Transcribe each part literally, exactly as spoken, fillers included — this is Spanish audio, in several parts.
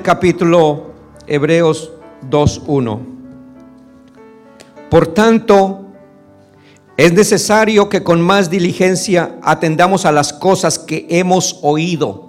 capítulo Hebreos dos uno. Por tanto, es necesario que con más diligencia atendamos a las cosas que hemos oído.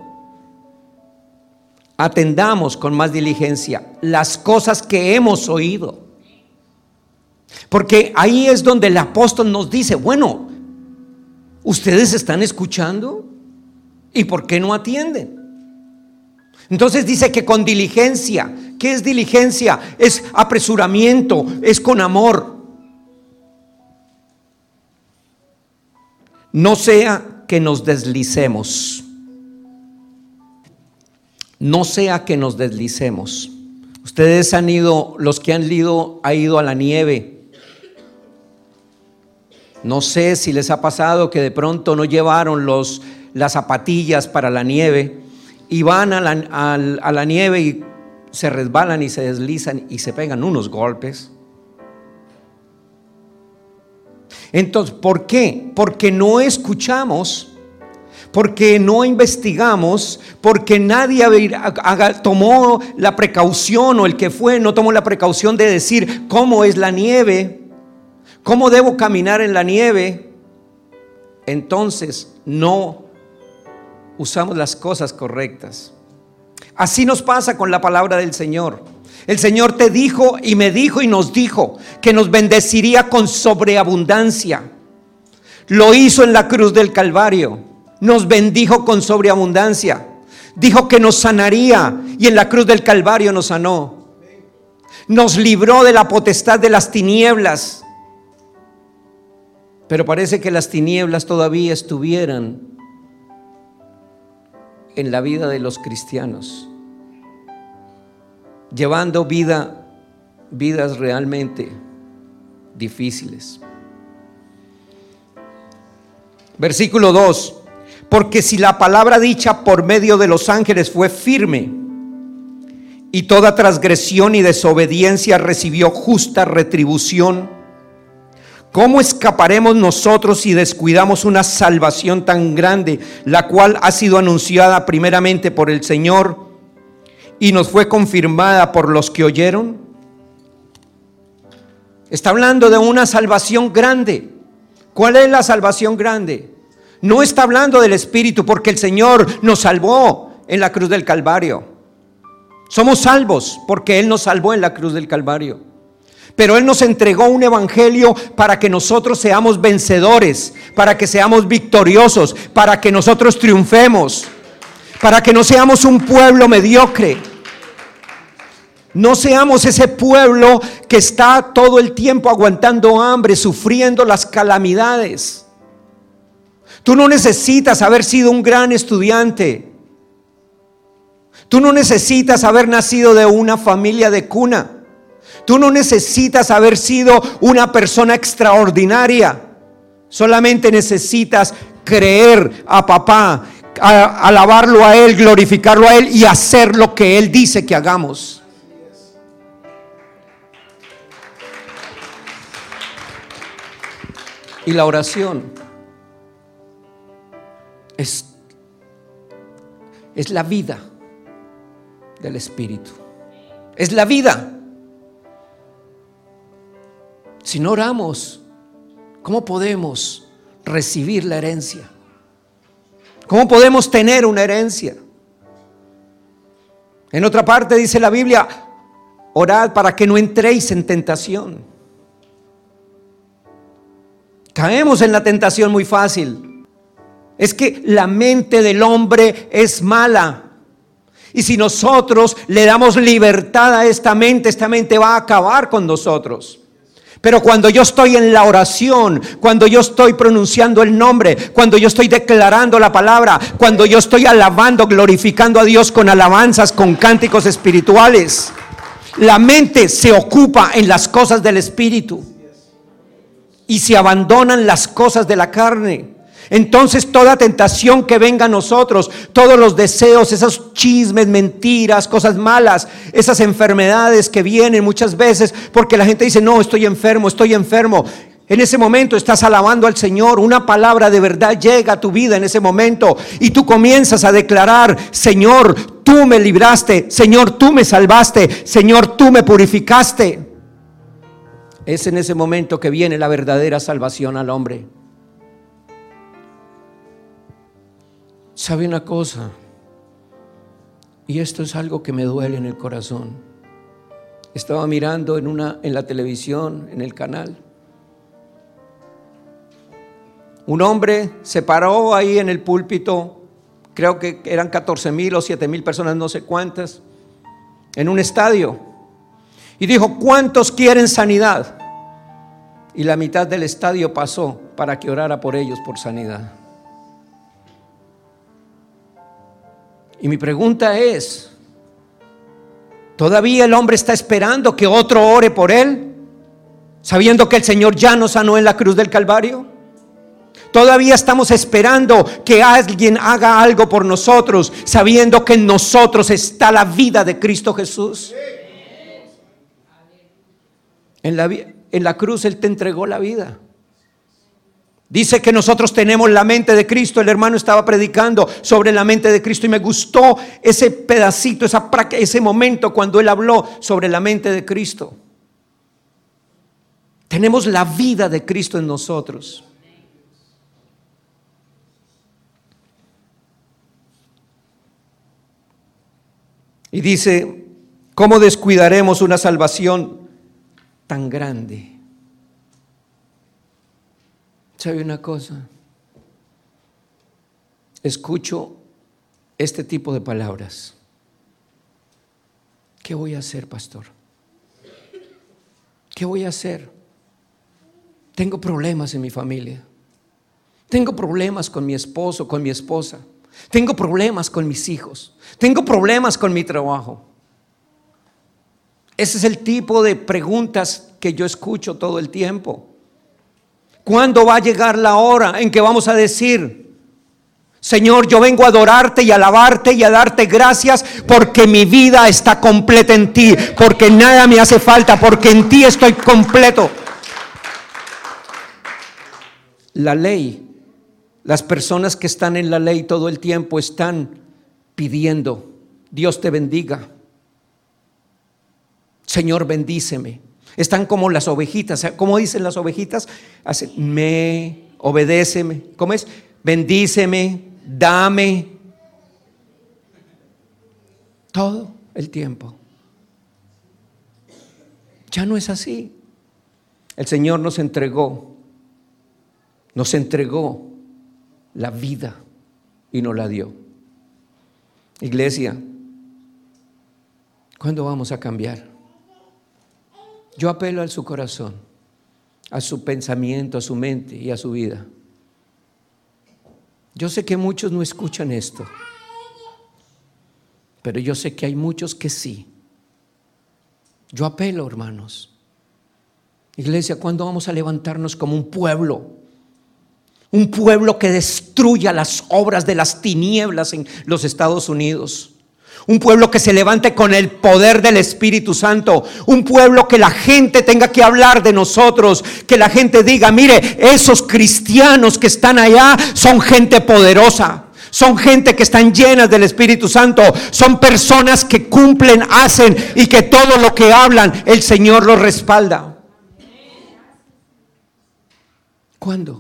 Atendamos con más diligencia las cosas que hemos oído. Porque ahí es donde el apóstol nos dice, bueno, ¿ustedes están escuchando? ¿Y por qué no atienden? Entonces dice que con diligencia. ¿Qué es diligencia? Es apresuramiento, es con amor. No sea que nos deslicemos. No sea que nos deslicemos. Ustedes han ido, los que han ido, ha ido a la nieve. No sé si les ha pasado que de pronto no llevaron los, las zapatillas para la nieve y van a la, a, a la nieve y se resbalan y se deslizan y se pegan unos golpes. Entonces, ¿por qué? Porque no escuchamos, porque no investigamos, porque nadie haga, tomó la precaución, o el que fue no tomó la precaución de decir cómo es la nieve, cómo debo caminar en la nieve. Entonces no usamos las cosas correctas. Así nos pasa con la palabra del Señor. El Señor te dijo y me dijo y nos dijo que nos bendeciría con sobreabundancia. Lo hizo en la cruz del Calvario. Nos bendijo con sobreabundancia. Dijo que nos sanaría y en la cruz del Calvario nos sanó. Nos libró de la potestad de las tinieblas. Pero parece que las tinieblas todavía estuvieran en la vida de los cristianos, llevando vida, vidas realmente difíciles. Versículo dos. Porque si la palabra dicha por medio de los ángeles fue firme, y toda transgresión y desobediencia recibió justa retribución, ¿cómo escaparemos nosotros si descuidamos una salvación tan grande, la cual ha sido anunciada primeramente por el Señor y nos fue confirmada por los que oyeron? Está hablando de una salvación grande. ¿Cuál es la salvación grande? No está hablando del Espíritu, porque el Señor nos salvó en la cruz del Calvario. Somos salvos porque Él nos salvó en la cruz del Calvario. Pero Él nos entregó un evangelio para que nosotros seamos vencedores, para que seamos victoriosos, para que nosotros triunfemos, para que no seamos un pueblo mediocre. No seamos ese pueblo que está todo el tiempo aguantando hambre, sufriendo las calamidades. Tú no necesitas haber sido un gran estudiante. Tú no necesitas haber nacido de una familia de cuna. Tú no necesitas haber sido una persona extraordinaria. Solamente necesitas creer a papá, a, alabarlo a Él, glorificarlo a Él y hacer lo que Él dice que hagamos. Y la oración es, es la vida del Espíritu. Es la vida. Si no oramos, ¿cómo podemos recibir la herencia? ¿Cómo podemos tener una herencia? En otra parte dice la Biblia, orad para que no entréis en tentación. Caemos en la tentación muy fácil. Es que la mente del hombre es mala. Y si nosotros le damos libertad a esta mente, esta mente va a acabar con nosotros. Pero cuando yo estoy en la oración, cuando yo estoy pronunciando el nombre, cuando yo estoy declarando la palabra, cuando yo estoy alabando, glorificando a Dios con alabanzas, con cánticos espirituales, la mente se ocupa en las cosas del Espíritu y se abandonan las cosas de la carne. Entonces toda tentación que venga a nosotros, todos los deseos, esos chismes, mentiras, cosas malas, esas enfermedades que vienen muchas veces porque la gente dice, no, estoy enfermo, estoy enfermo. En ese momento estás alabando al Señor. Una palabra de verdad llega a tu vida en ese momento y tú comienzas a declarar: Señor, tú me libraste. Señor, tú me salvaste. Señor, tú me purificaste. Es en ese momento que viene la verdadera salvación al hombre. ¿Sabe una cosa? Y esto es algo que me duele en el corazón. Estaba mirando en, una, en la televisión, en el canal. Un hombre se paró ahí en el púlpito, creo que eran catorce mil o siete mil personas, no sé cuántas, en un estadio, y dijo: ¿cuántos quieren sanidad? Y la mitad del estadio pasó para que orara por ellos por sanidad. Y mi pregunta es: ¿todavía el hombre está esperando que otro ore por él, sabiendo que el Señor ya nos sanó en la cruz del Calvario? Todavía estamos esperando que alguien haga algo por nosotros, sabiendo que en nosotros está la vida de Cristo Jesús. En la, en la cruz Él te entregó la vida. Dice que nosotros tenemos la mente de Cristo. El hermano estaba predicando sobre la mente de Cristo y me gustó ese pedacito, esa, ese momento cuando él habló sobre la mente de Cristo. Tenemos la vida de Cristo en nosotros. Y dice: ¿cómo descuidaremos una salvación tan grande? ¿Sabe una cosa? Escucho este tipo de palabras. ¿Qué voy a hacer, pastor? ¿Qué voy a hacer? Tengo problemas en mi familia. Tengo problemas con mi esposo, con mi esposa. Tengo problemas con mis hijos. Tengo problemas con mi trabajo. Ese es el tipo de preguntas que yo escucho todo el tiempo. ¿Cuándo va a llegar la hora en que vamos a decir: Señor, yo vengo a adorarte y a alabarte y a darte gracias porque mi vida está completa en ti, porque nada me hace falta, porque en ti estoy completo? La ley, las personas que están en la ley todo el tiempo están pidiendo: Dios te bendiga, Señor, bendíceme. Están como las ovejitas. ¿Cómo dicen las ovejitas? Hacen: me, obedéceme. ¿Cómo es? Bendíceme, dame. Todo el tiempo. Ya no es así. El Señor nos entregó, nos entregó la vida y nos la dio. Iglesia, ¿cuándo vamos a cambiar? Yo apelo a su corazón, a su pensamiento, a su mente y a su vida. Yo sé que muchos no escuchan esto, pero yo sé que hay muchos que sí. Yo apelo, hermanos. Iglesia, ¿cuándo vamos a levantarnos como un pueblo? Un pueblo que destruya las obras de las tinieblas en los Estados Unidos. Un pueblo que se levante con el poder del Espíritu Santo. Un pueblo que la gente tenga que hablar de nosotros. Que la gente diga: mire, esos cristianos que están allá son gente poderosa. Son gente que están llenas del Espíritu Santo. Son personas que cumplen, hacen y que todo lo que hablan el Señor los respalda. ¿Cuándo?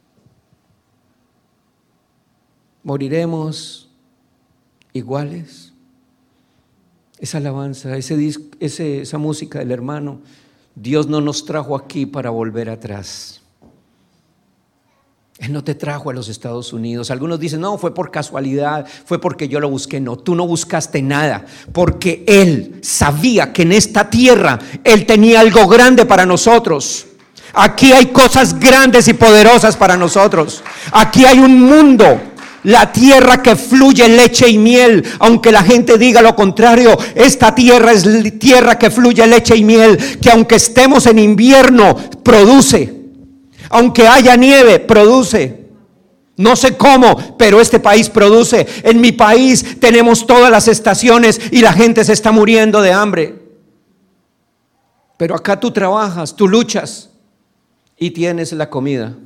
¿Moriremos iguales? Esa alabanza, ese disco, ese, esa música del hermano: Dios no nos trajo aquí para volver atrás. Él no te trajo a los Estados Unidos. Algunos dicen: no, fue por casualidad, fue porque yo lo busqué. No, tú no buscaste nada, porque Él sabía que en esta tierra Él tenía algo grande para nosotros. Aquí hay cosas grandes y poderosas para nosotros. Aquí hay un mundo, la tierra que fluye leche y miel. Aunque la gente diga lo contrario, esta tierra es tierra que fluye leche y miel, que aunque estemos en invierno, produce. Aunque haya nieve, produce. No sé cómo, pero este país produce. En mi país tenemos todas las estaciones y la gente se está muriendo de hambre. Pero acá tú trabajas, tú luchas. y tienes la comida.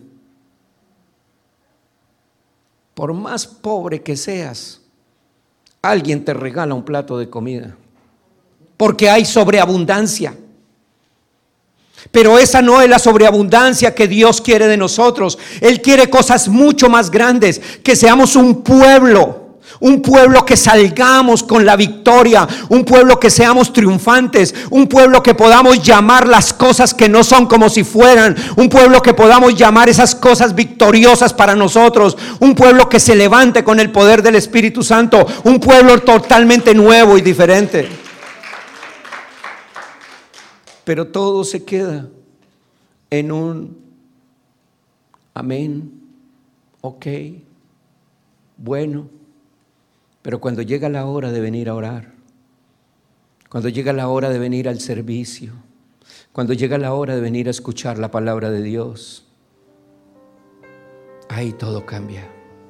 Por más pobre que seas, alguien te regala un plato de comida, porque hay sobreabundancia. Pero esa no es la sobreabundancia que Dios quiere de nosotros. Él quiere cosas mucho más grandes, que seamos un pueblo, un pueblo que salgamos con la victoria, un pueblo que seamos triunfantes, un pueblo que podamos llamar las cosas que no son como si fueran, un pueblo que podamos llamar esas cosas victoriosas para nosotros, un pueblo que se levante con el poder del Espíritu Santo, un pueblo totalmente nuevo y diferente. Pero todo se queda en un amén, ok, bueno. Pero cuando llega la hora de venir a orar, cuando llega la hora de venir al servicio, cuando llega la hora de venir a escuchar la palabra de Dios, ahí todo cambia.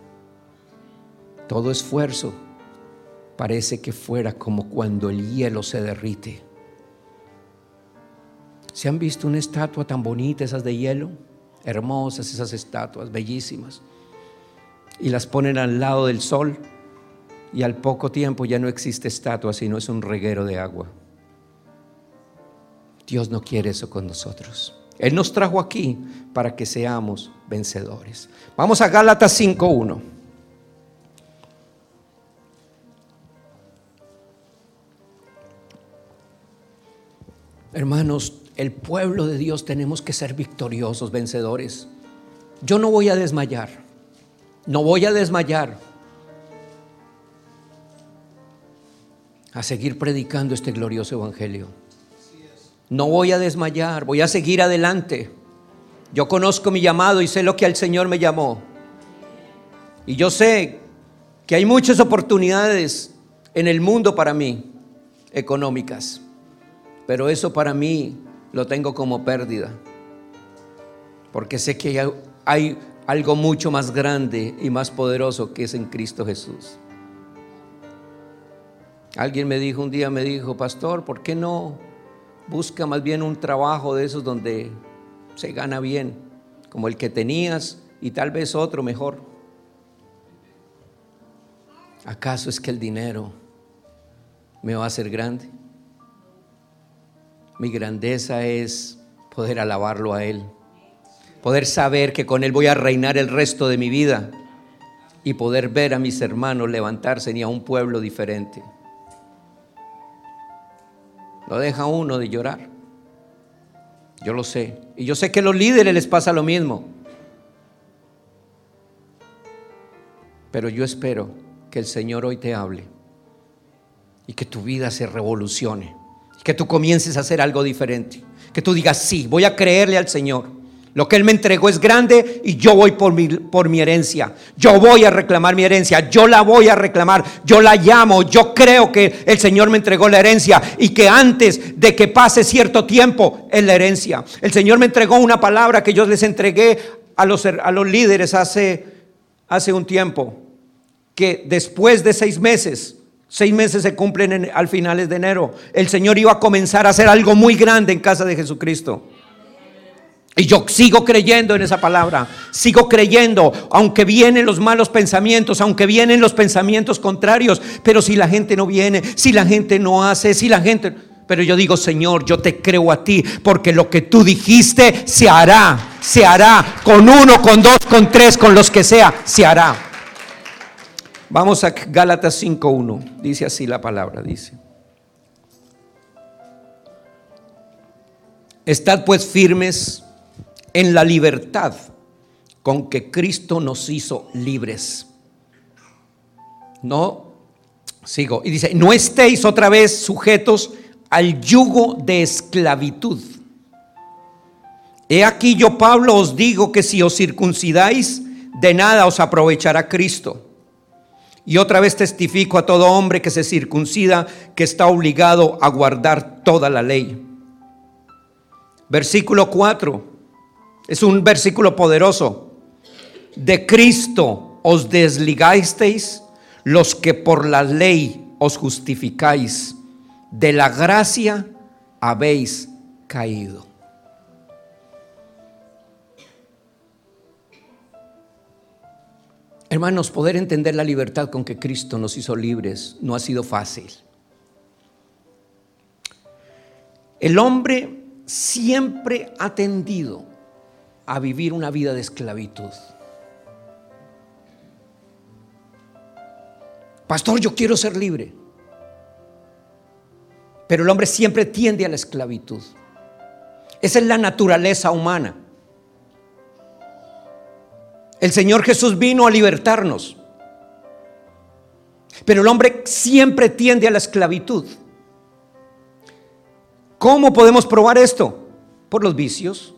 Todo esfuerzo parece que fuera como cuando el hielo se derrite. ¿Se han visto una estatua tan bonita, esas de hielo? Hermosas esas estatuas, bellísimas. Y las ponen al lado del sol y al poco tiempo ya no existe estatua, sino es un reguero de agua. Dios no quiere eso con nosotros. Él nos trajo aquí para que seamos vencedores. Vamos a Gálatas cinco uno. Hermanos, el pueblo de Dios tenemos que ser victoriosos, vencedores. Yo no voy a desmayar, no voy a desmayar a seguir predicando este glorioso evangelio. No voy a desmayar, voy a seguir adelante. Yo conozco mi llamado y sé lo que al Señor me llamó. Y yo sé que hay muchas oportunidades en el mundo para mí, económicas, pero eso para mí lo tengo como pérdida, porque sé que hay, hay algo mucho más grande y más poderoso que es en Cristo Jesús. Alguien me dijo un día, me dijo: pastor, ¿por qué no busca más bien un trabajo de esos donde se gana bien, como el que tenías, y tal vez otro mejor? ¿Acaso es que el dinero me va a hacer grande? Mi grandeza es poder alabarlo a Él, poder saber que con Él voy a reinar el resto de mi vida y poder ver a mis hermanos levantarse y a un pueblo diferente. No deja uno de llorar. Yo lo sé. Y yo sé que a los líderes les pasa lo mismo. Pero yo espero que el Señor hoy te hable y que tu vida se revolucione, que tú comiences a hacer algo diferente, que tú digas: sí, voy a creerle al Señor. Lo que Él me entregó es grande y yo voy por mi, por mi herencia. Yo voy a reclamar mi herencia, yo la voy a reclamar, yo la llamo. Yo creo que el Señor me entregó la herencia y que antes de que pase cierto tiempo es la herencia. El Señor me entregó una palabra que yo les entregué a los, a los líderes hace, hace un tiempo, que después de seis meses, seis meses se cumplen en, al finales de enero, el Señor iba a comenzar a hacer algo muy grande en casa de Jesucristo. Y yo sigo creyendo en esa palabra, sigo creyendo, aunque vienen los malos pensamientos, aunque vienen los pensamientos contrarios. Pero si la gente no viene, si la gente no hace, si la gente... Pero yo digo: Señor, yo te creo a ti, porque lo que tú dijiste se hará, se hará, con uno, con dos, con tres, con los que sea, se hará. Vamos a Gálatas cinco uno, dice así la palabra, dice: estad pues firmes en la libertad con que Cristo nos hizo libres. No, sigo, y dice: no estéis otra vez sujetos al yugo de esclavitud. He aquí yo, Pablo, os digo que si os circuncidáis, de nada os aprovechará Cristo. Y otra vez testifico a todo hombre que se circuncida que está obligado a guardar toda la ley. Versículo cuatro. Es un versículo poderoso. De Cristo os desligasteis los que por la ley os justificáis, de la gracia habéis caído. Hermanos, poder entender la libertad con que Cristo nos hizo libres no ha sido fácil. El hombre siempre ha tendido a vivir una vida de esclavitud. Pastor, yo quiero ser libre. Pero el hombre siempre tiende a la esclavitud. Esa es la naturaleza humana. El Señor Jesús vino a libertarnos, pero el hombre siempre tiende a la esclavitud. ¿Cómo podemos probar esto? Por los vicios.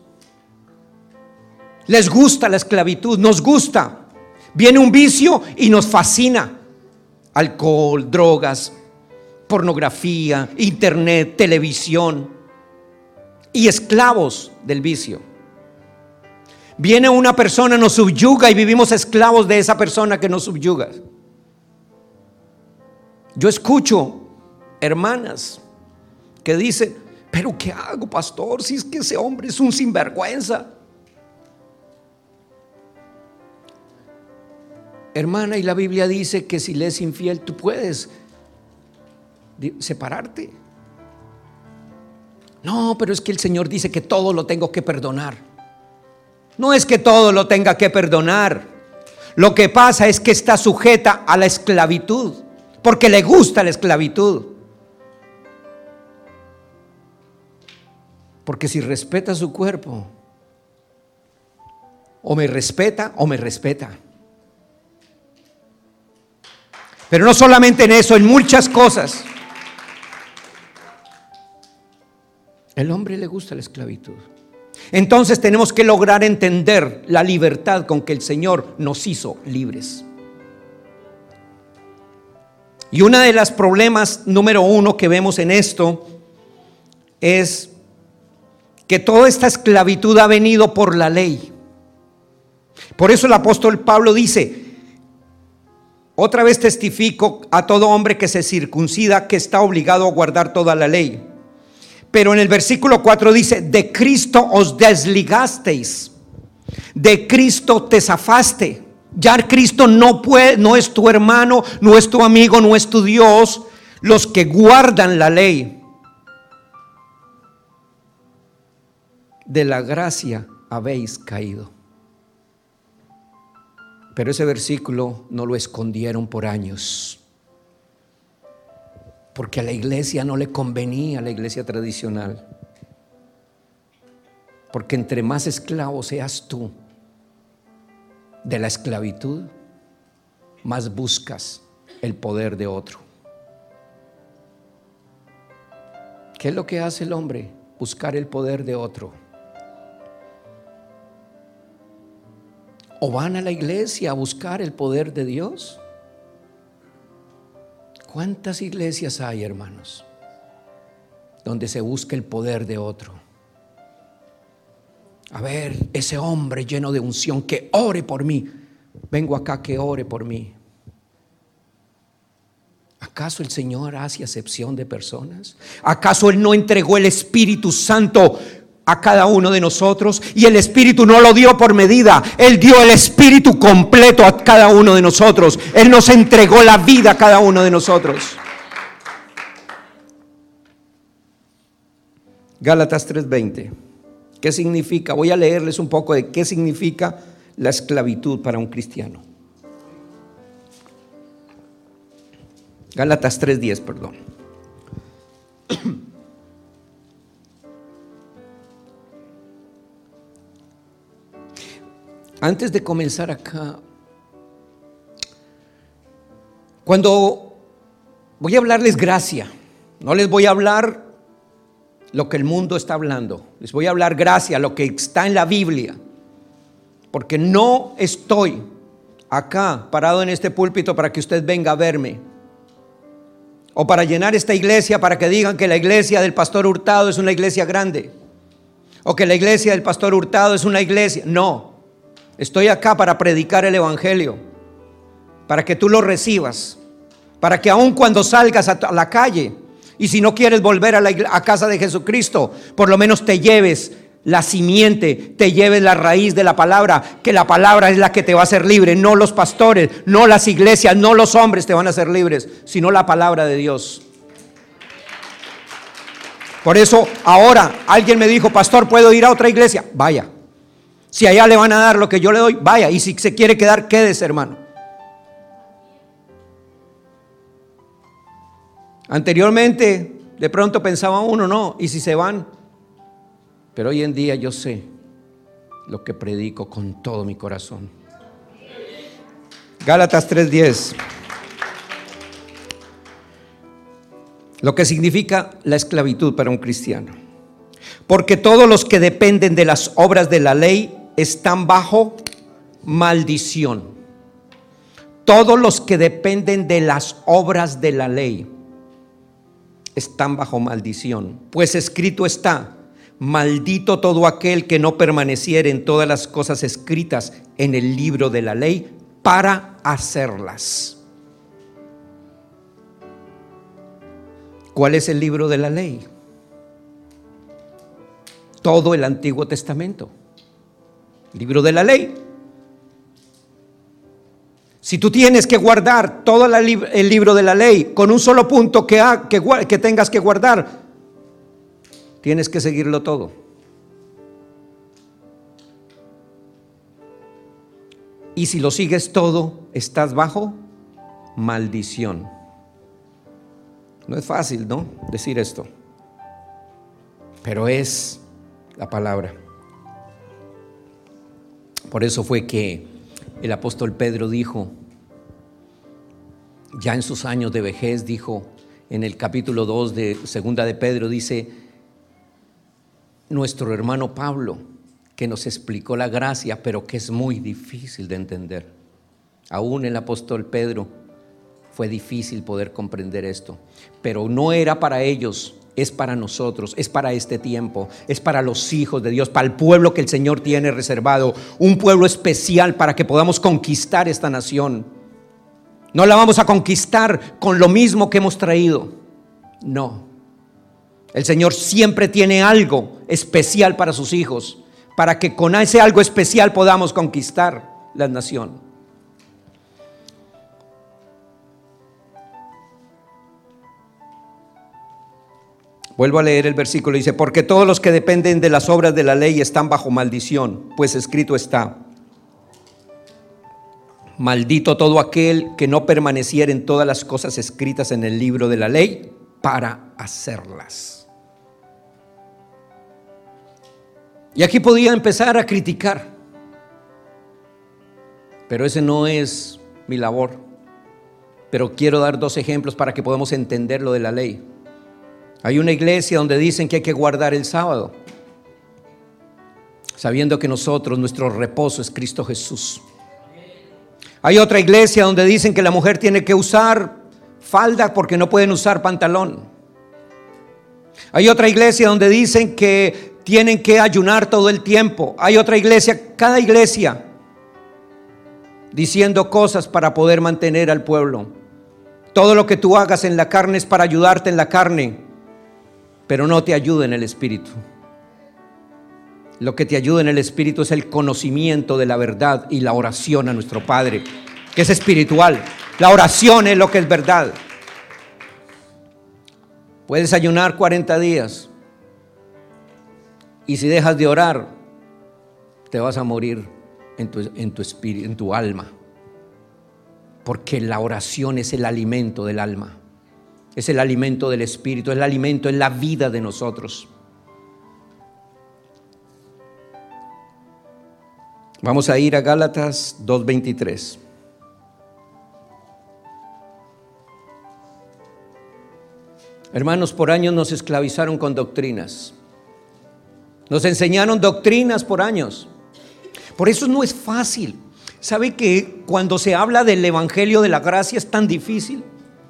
Les gusta la esclavitud, nos gusta. Viene un vicio y nos fascina. Alcohol, drogas, pornografía, internet, televisión, y esclavos del vicio. Viene una persona, nos subyuga y vivimos esclavos de esa persona que nos subyuga. Yo escucho hermanas que dicen: ¿pero qué hago, pastor? Si es que ese hombre es un sinvergüenza. Hermana, y la Biblia dice que si le es infiel, tú puedes separarte. No, pero es que el Señor dice que todo lo tengo que perdonar. No es que todo lo tenga que perdonar. Lo que pasa es que está sujeta a la esclavitud, porque le gusta la esclavitud. Porque si respeta su cuerpo, o me respeta o me respeta. Pero no solamente en eso, en muchas cosas. El hombre le gusta la esclavitud. Entonces tenemos que lograr entender la libertad con que el Señor nos hizo libres. Y uno de los problemas número uno que vemos en esto es que toda esta esclavitud ha venido por la ley. Por eso el apóstol Pablo dice: otra vez testifico a todo hombre que se circuncida que está obligado a guardar toda la ley. Pero en el versículo cuatro dice: de Cristo os desligasteis, de Cristo te zafaste. Ya Cristo no puede, no es tu hermano, no es tu amigo, no es tu Dios. Los que guardan la ley, de la gracia habéis caído. Pero ese versículo no lo escondieron por años, porque a la iglesia no le convenía, a la iglesia tradicional. Porque entre más esclavo seas tú de la esclavitud, más buscas el poder de otro. ¿Qué es lo que hace el hombre? Buscar el poder de otro. ¿O van a la iglesia a buscar el poder de Dios? ¿Cuántas iglesias hay, hermanos, donde se busca el poder de otro? A ver, ese hombre lleno de unción, que ore por mí. Vengo acá, que ore por mí. ¿Acaso el Señor hace acepción de personas? ¿Acaso Él no entregó el Espíritu Santo a cada uno de nosotros? Y el Espíritu no lo dio por medida. Él dio el Espíritu completo a cada uno de nosotros. Él nos entregó la vida a cada uno de nosotros. Gálatas tres veinte. ¿Qué significa? Voy a leerles un poco de qué significa la esclavitud para un cristiano. Gálatas tres diez, perdón. Antes de comenzar acá, cuando voy a hablarles gracia, no les voy a hablar lo que el mundo está hablando, les voy a hablar gracia, lo que está en la Biblia, porque no estoy acá parado en este púlpito para que usted venga a verme, o para llenar esta iglesia para que digan que la iglesia del pastor Hurtado es una iglesia grande, o que la iglesia del pastor Hurtado es una iglesia. No, estoy acá para predicar el evangelio, para que tú lo recibas, para que aun cuando salgas a la calle, y si no quieres volver a la a casa de Jesucristo, por lo menos te lleves la simiente, te lleves la raíz de la palabra, que la palabra es la que te va a hacer libre, no los pastores, no las iglesias, no los hombres te van a hacer libres, sino la palabra de Dios. Por eso ahora alguien me dijo: pastor, ¿puedo ir a otra iglesia? Vaya. Si allá le van a dar lo que yo le doy, vaya. Y si se quiere quedar, quédese, hermano. Anteriormente, de pronto pensaba uno, no, y si se van. Pero hoy en día yo sé lo que predico con todo mi corazón. Gálatas tres diez. Lo que significa la esclavitud para un cristiano. Porque todos los que dependen de las obras de la ley están bajo maldición. Todos los que dependen de las obras de la ley están bajo maldición. Pues escrito está: maldito todo aquel que no permaneciere en todas las cosas escritas en el libro de la ley para hacerlas. ¿Cuál es el libro de la ley? Todo el Antiguo Testamento. Libro de la ley. Si tú tienes que guardar todo la, el libro de la ley con un solo punto que, ha, que, que tengas que guardar, tienes que seguirlo todo. Y si lo sigues todo, estás bajo maldición. No es fácil, ¿no?, decir esto, pero es la palabra. Por eso fue que el apóstol Pedro dijo, ya en sus años de vejez, dijo en el capítulo dos de Segunda de Pedro, dice: nuestro hermano Pablo, que nos explicó la gracia, pero que es muy difícil de entender. Aún el apóstol Pedro fue difícil poder comprender esto, pero no era para ellos, es para nosotros, es para este tiempo, es para los hijos de Dios, para el pueblo que el Señor tiene reservado, un pueblo especial para que podamos conquistar esta nación. No la vamos a conquistar con lo mismo que hemos traído, no. El Señor siempre tiene algo especial para sus hijos, para que con ese algo especial podamos conquistar la nación. Vuelvo a leer el versículo, dice: porque todos los que dependen de las obras de la ley están bajo maldición, pues escrito está: maldito todo aquel que no permaneciera en todas las cosas escritas en el libro de la ley para hacerlas. Y aquí podía empezar a criticar, pero ese no es mi labor. Pero quiero dar dos ejemplos para que podamos entender lo de la ley. Hay una iglesia donde dicen que hay que guardar el sábado, sabiendo que nosotros, nuestro reposo es Cristo Jesús. Hay otra iglesia donde dicen que la mujer tiene que usar falda porque no pueden usar pantalón. Hay otra iglesia donde dicen que tienen que ayunar todo el tiempo. Hay otra iglesia, cada iglesia diciendo cosas para poder mantener al pueblo. Todo lo que tú hagas en la carne es para ayudarte en la carne, pero no te ayuda en el espíritu. Lo que te ayuda en el espíritu es el conocimiento de la verdad y la oración a nuestro Padre, que es espiritual. La oración es lo que es verdad. Puedes ayunar cuarenta días y si dejas de orar, te vas a morir en tu, en tu espíritu, en tu alma, porque la oración es el alimento del alma. Es el alimento del espíritu, es el alimento, es la vida de nosotros. Vamos a ir a Gálatas dos veintitrés. Hermanos, por años nos esclavizaron con doctrinas. Nos enseñaron doctrinas por años. Por eso no es fácil. ¿Sabe que cuando se habla del evangelio de la gracia es tan difícil?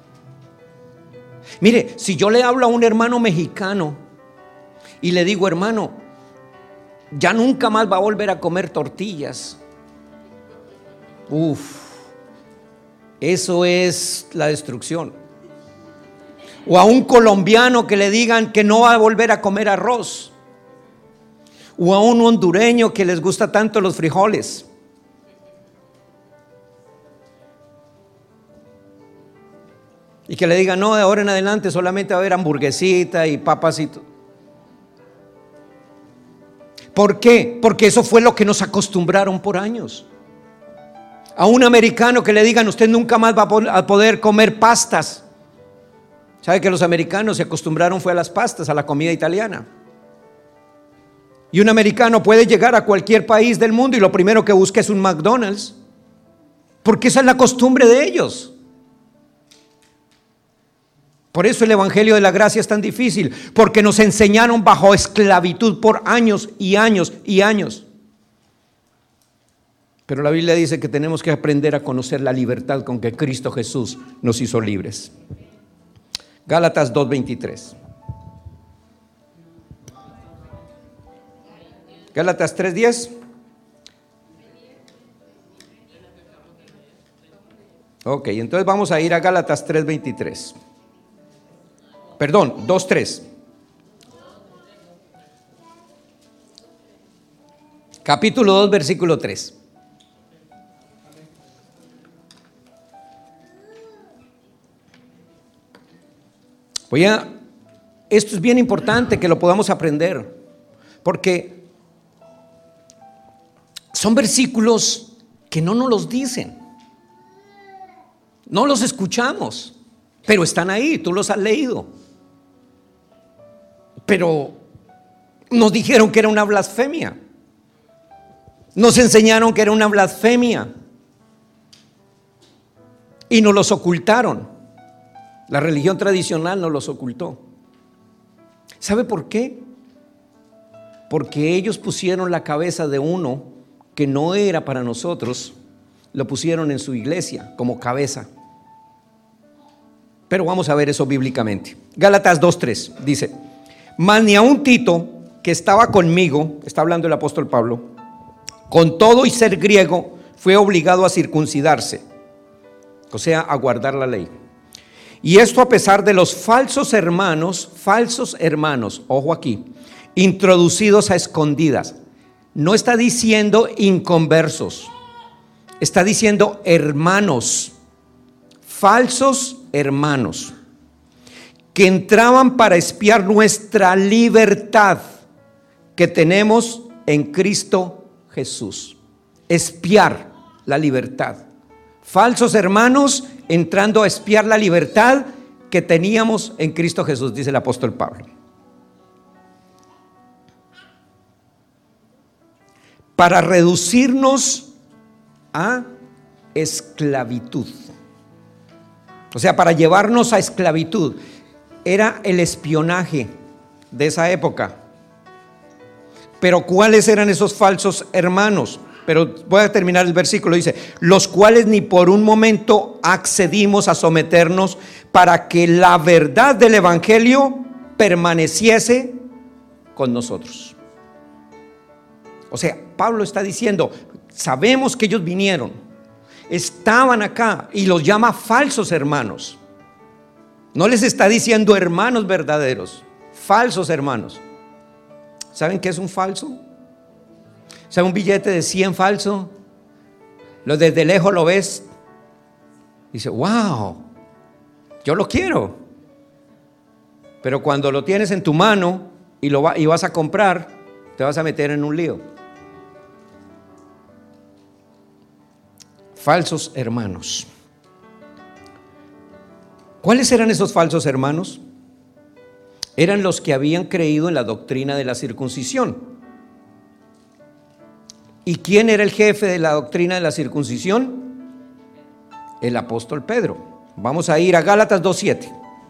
Mire, si yo le hablo a un hermano mexicano y le digo: hermano, ya nunca más va a volver a comer tortillas. Uf, eso es la destrucción. O a un colombiano que le digan que no va a volver a comer arroz. O a un hondureño que les gusta tanto los frijoles. Y que le digan, no, de ahora en adelante solamente va a haber hamburguesita y papas y todo. ¿Por qué? Porque eso fue lo que nos acostumbraron por años. A un americano que le digan, usted nunca más va a poder comer pastas. ¿Sabe que los americanos se acostumbraron fue a las pastas, a la comida italiana? Y un americano puede llegar a cualquier país del mundo y lo primero que busca es un McDonald's, porque esa es la costumbre de ellos. Por eso el evangelio de la gracia es tan difícil, porque nos enseñaron bajo esclavitud por años y años y años. Pero la Biblia dice que tenemos que aprender a conocer la libertad con que Cristo Jesús nos hizo libres. Gálatas dos veintitrés. Gálatas tres diez. Ok, entonces vamos a ir a Gálatas tres veintitrés. Perdón, dos tres. Capítulo dos, versículo tres. Voy a, esto es bien importante que lo podamos aprender, porque son versículos que no nos los dicen, no los escuchamos, pero están ahí, tú los has leído. Pero nos dijeron que era una blasfemia, nos enseñaron que era una blasfemia y nos los ocultaron. La religión tradicional nos los ocultó. ¿Sabe por qué? Porque ellos pusieron la cabeza de uno que no era para nosotros, lo pusieron en su iglesia como cabeza. Pero vamos a ver eso bíblicamente. Gálatas dos tres dice: mas ni aun Tito, que estaba conmigo, está hablando el apóstol Pablo, con todo y ser griego, fue obligado a circuncidarse, o sea, a guardar la ley. Y esto a pesar de los falsos hermanos, falsos hermanos, ojo aquí, introducidos a escondidas. No está diciendo inconversos, está diciendo hermanos, falsos hermanos, que entraban para espiar nuestra libertad que tenemos en Cristo Jesús. Espiar la libertad. Falsos hermanos entrando a espiar la libertad que teníamos en Cristo Jesús, dice el apóstol Pablo. Para reducirnos a esclavitud. O sea, para llevarnos a esclavitud. Era el espionaje de esa época. Pero ¿cuáles eran esos falsos hermanos? Pero voy a terminar el versículo, dice: los cuales ni por un momento accedimos a someternos para que la verdad del evangelio permaneciese con nosotros. O sea, Pablo está diciendo, sabemos que ellos vinieron, estaban acá, y los llama falsos hermanos. No les está diciendo hermanos verdaderos, falsos hermanos. ¿Saben qué es un falso? ¿Sabe un billete de cien falso? Lo desde lejos lo ves, dice, wow, yo lo quiero. Pero cuando lo tienes en tu mano y, lo va, y vas a comprar, te vas a meter en un lío. Falsos hermanos. ¿Cuáles eran esos falsos hermanos? Eran los que habían creído en la doctrina de la circuncisión. ¿Y quién era el jefe de la doctrina de la circuncisión? El apóstol Pedro. Vamos a ir a Gálatas dos siete.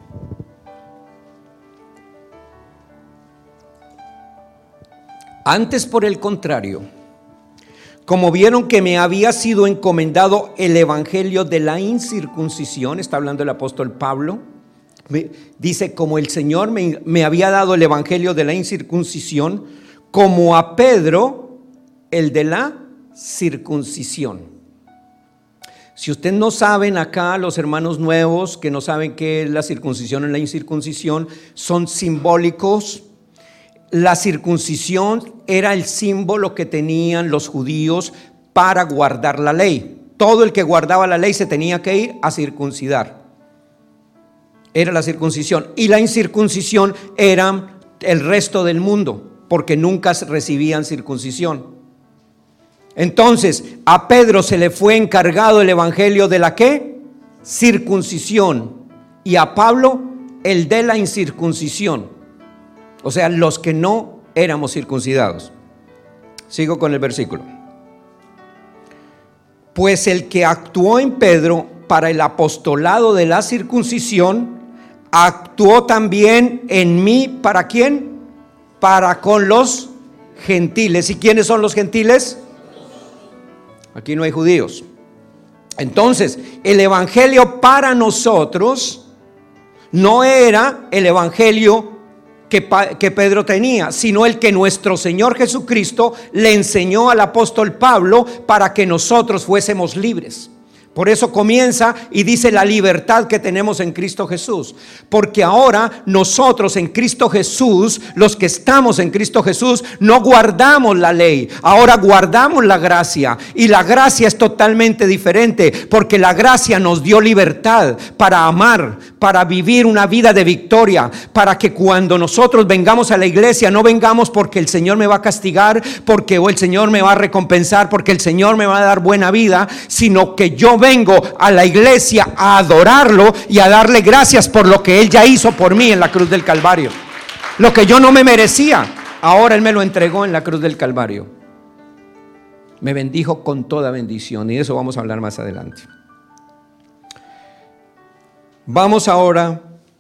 Antes, por el contrario, como vieron que me había sido encomendado el evangelio de la incircuncisión, está hablando el apóstol Pablo, dice, como el Señor me, me había dado el evangelio de la incircuncisión, como a Pedro el de la circuncisión. Si ustedes no saben acá, los hermanos nuevos que no saben qué es la circuncisión y la incircuncisión, son simbólicos. la circuncisión era el símbolo que tenían los judíos para guardar la ley. Todo el que guardaba la ley se tenía que ir a circuncidar. Era la circuncisión. Y la incircuncisión era el resto del mundo, porque nunca recibían circuncisión. Entonces, a Pedro se le fue encargado el evangelio de la ¿qué? Circuncisión. Y a Pablo el de la incircuncisión. O sea, los que no éramos circuncidados. Sigo con el versículo. Pues el que actuó en Pedro para el apostolado de la circuncisión, actuó también en mí, ¿para quién? Para con los gentiles. ¿Y quiénes son los gentiles? Aquí no hay judíos. Entonces, el evangelio para nosotros no era el evangelio que, que Pedro tenía, sino el que nuestro Señor Jesucristo le enseñó al apóstol Pablo para que nosotros fuésemos libres. Por eso comienza y dice la libertad que tenemos en Cristo Jesús. Porque ahora nosotros en Cristo Jesús, los que estamos en Cristo Jesús, no guardamos la ley. Ahora guardamos la gracia. Y la gracia es totalmente diferente. Porque la gracia nos dio libertad para amar, para vivir una vida de victoria. Para que cuando nosotros vengamos a la iglesia, no vengamos porque el Señor me va a castigar, porque o el Señor me va a recompensar, porque el Señor me va a dar buena vida, sino que yo vengo a la iglesia a adorarlo y a darle gracias por lo que Él ya hizo por mí en la cruz del Calvario. Lo que yo no me merecía, ahora Él me lo entregó en la cruz del Calvario. Me bendijo con toda bendición, y de eso vamos a hablar más adelante. Vamos ahora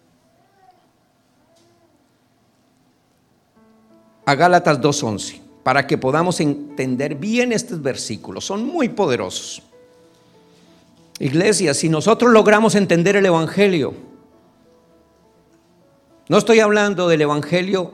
a Gálatas dos once, para que podamos entender bien estos versículos. Son muy poderosos. Iglesia, si nosotros logramos entender el evangelio, no estoy hablando del evangelio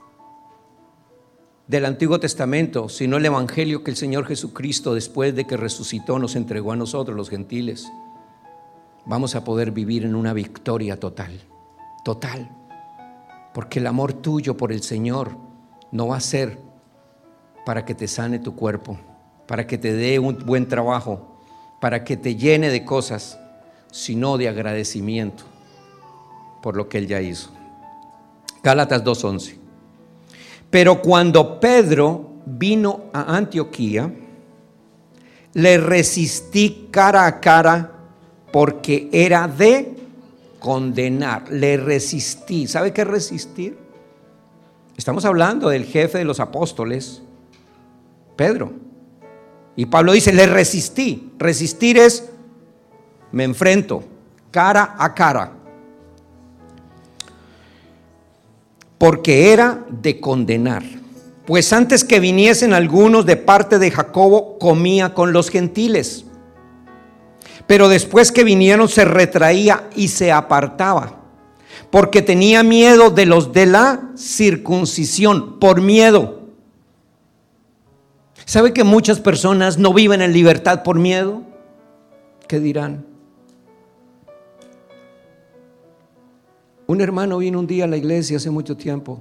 del Antiguo Testamento, sino el evangelio que el Señor Jesucristo, después de que resucitó, nos entregó a nosotros los gentiles, vamos a poder vivir en una victoria total, total, porque el amor tuyo por el Señor no va a ser para que te sane tu cuerpo, para que te dé un buen trabajo, para que te llene de cosas, sino de agradecimiento por lo que Él ya hizo. Gálatas dos once. Pero cuando Pedro vino a Antioquía, le resistí cara a cara porque era de condenar. Le resistí. ¿Sabe qué es resistir? Estamos hablando del jefe de los apóstoles, Pedro. Y Pablo dice, le resistí. Resistir es, me enfrento, cara a cara. Porque era de condenar. Pues antes que viniesen algunos de parte de Jacobo, comía con los gentiles. Pero después que vinieron se retraía y se apartaba. Porque tenía miedo de los de la circuncisión, por miedo. ¿Sabe que muchas personas no viven en libertad por miedo? ¿Qué dirán? Un hermano vino un día a la iglesia hace mucho tiempo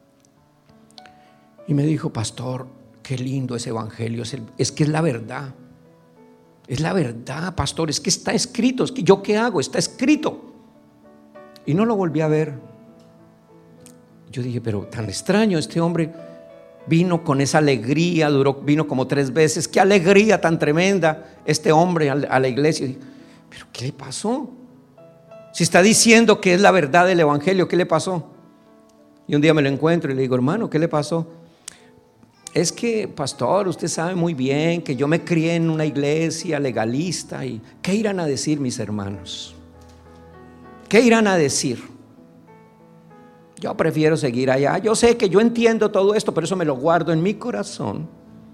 y me dijo, pastor, qué lindo ese evangelio, es, el, es que es la verdad. Es la verdad, pastor, es que está escrito, es que yo qué hago, está escrito. Y no lo volví a ver. Yo dije, pero tan extraño, este hombre vino con esa alegría, duró, vino como tres veces, qué alegría tan tremenda este hombre a la iglesia. Pero ¿qué le pasó? Si está diciendo que es la verdad del evangelio, ¿qué le pasó? Y un día me lo encuentro y le digo, hermano, ¿qué le pasó? Es que, pastor, usted sabe muy bien que yo me crié en una iglesia legalista y ¿qué irán a decir mis hermanos? ¿Qué irán a decir? Yo prefiero seguir allá. Yo sé que yo entiendo todo esto, pero eso me lo guardo en mi corazón.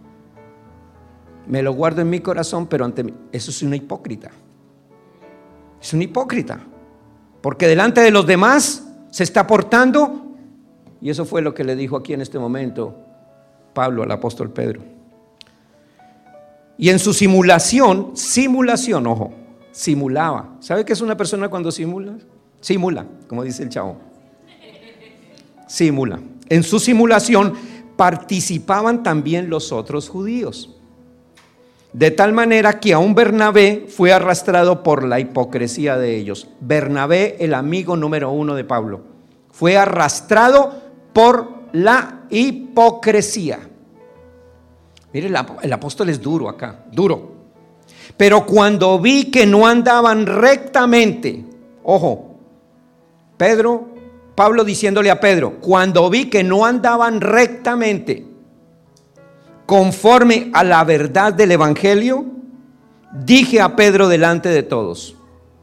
Me lo guardo en mi corazón, pero ante mí, eso es una hipócrita. Es un hipócrita. Porque delante de los demás se está portando, y eso fue lo que le dijo aquí en este momento Pablo al apóstol Pedro. Y en su simulación, simulación, ojo, simulaba. ¿Sabe qué es una persona cuando simula? Simula, como dice el chavo. Simula. En su simulación participaban también los otros judíos. De tal manera que aún Bernabé fue arrastrado por la hipocresía de ellos. Bernabé, el amigo número uno de Pablo, fue arrastrado por la hipocresía. Mire, el apóstol es duro acá, duro. Pero cuando vi que no andaban rectamente, ojo, Pedro, Pablo diciéndole a Pedro, cuando vi que no andaban rectamente, conforme a la verdad del evangelio, dije a Pedro delante de todos: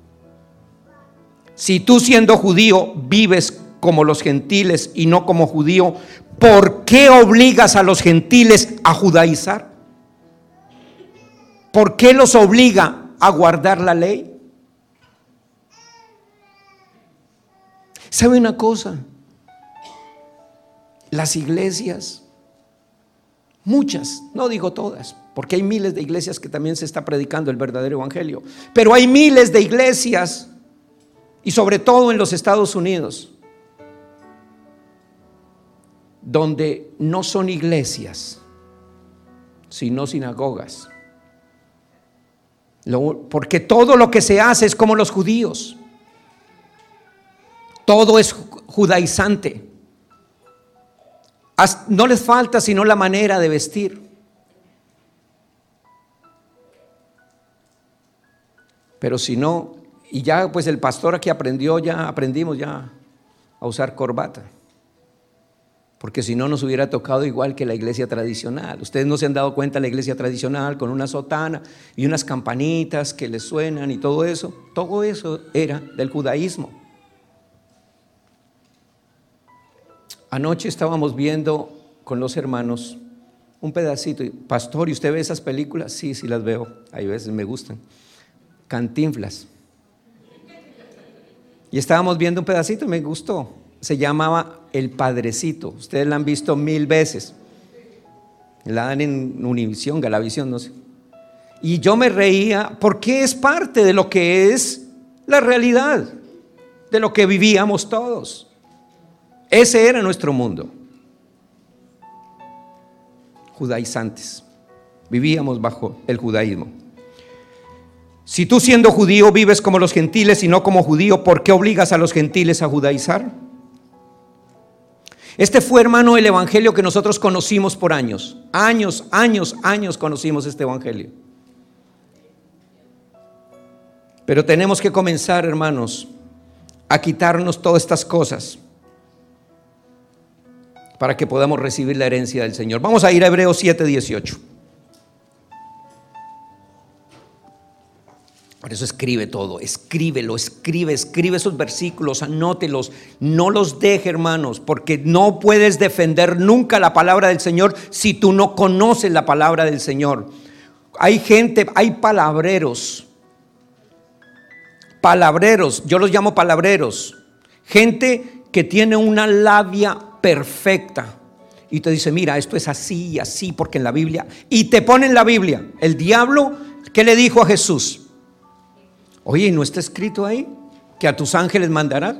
si tú siendo judío vives como los gentiles y no como judío, ¿por qué obligas a los gentiles a judaizar? ¿Por qué los obliga a guardar la ley? ¿Sabe una cosa? Las iglesias, muchas, no digo todas, porque hay miles de iglesias que también se está predicando el verdadero evangelio, pero hay miles de iglesias, y sobre todo en los Estados Unidos, donde no son iglesias, sino sinagogas. Lo, porque todo lo que se hace es como los judíos. Todo es judaizante. No les falta sino la manera de vestir. Pero si no, y ya pues el pastor aquí aprendió, ya aprendimos ya a usar corbata. Porque si no nos hubiera tocado igual que la iglesia tradicional. Ustedes no se han dado cuenta, la iglesia tradicional con una sotana y unas campanitas que les suenan y todo eso. Todo eso era del judaísmo. Anoche estábamos viendo con los hermanos un pedacito. Pastor, ¿y usted ve esas películas? Sí, sí las veo. Hay veces me gustan. Cantinflas. Y estábamos viendo un pedacito y me gustó. Se llamaba El Padrecito. Ustedes la han visto mil veces. La dan en Univisión, Galavisión, no sé. Y yo me reía porque es parte de lo que es la realidad, de lo que vivíamos todos. Ese era nuestro mundo. Judaizantes. Vivíamos bajo el judaísmo. Si tú siendo judío vives como los gentiles y no como judío, ¿por qué obligas a los gentiles a judaizar? Este fue, hermano, el evangelio que nosotros conocimos por años. Años, años, años conocimos este evangelio. Pero tenemos que comenzar, hermanos, a quitarnos todas estas cosas para que podamos recibir la herencia del Señor. Vamos a ir a Hebreos siete dieciocho. Por eso escribe todo, escríbelo, escribe, escribe esos versículos, anótelos, no los deje, hermanos, porque no puedes defender nunca la palabra del Señor si tú no conoces la palabra del Señor. Hay gente, hay palabreros, palabreros, yo los llamo palabreros, gente que tiene una labia perfecta y te dice, mira, esto es así y así, porque en la Biblia, y te pone en la Biblia, el diablo, ¿qué le dijo a Jesús? Oye, ¿y no está escrito ahí que a tus ángeles mandarás?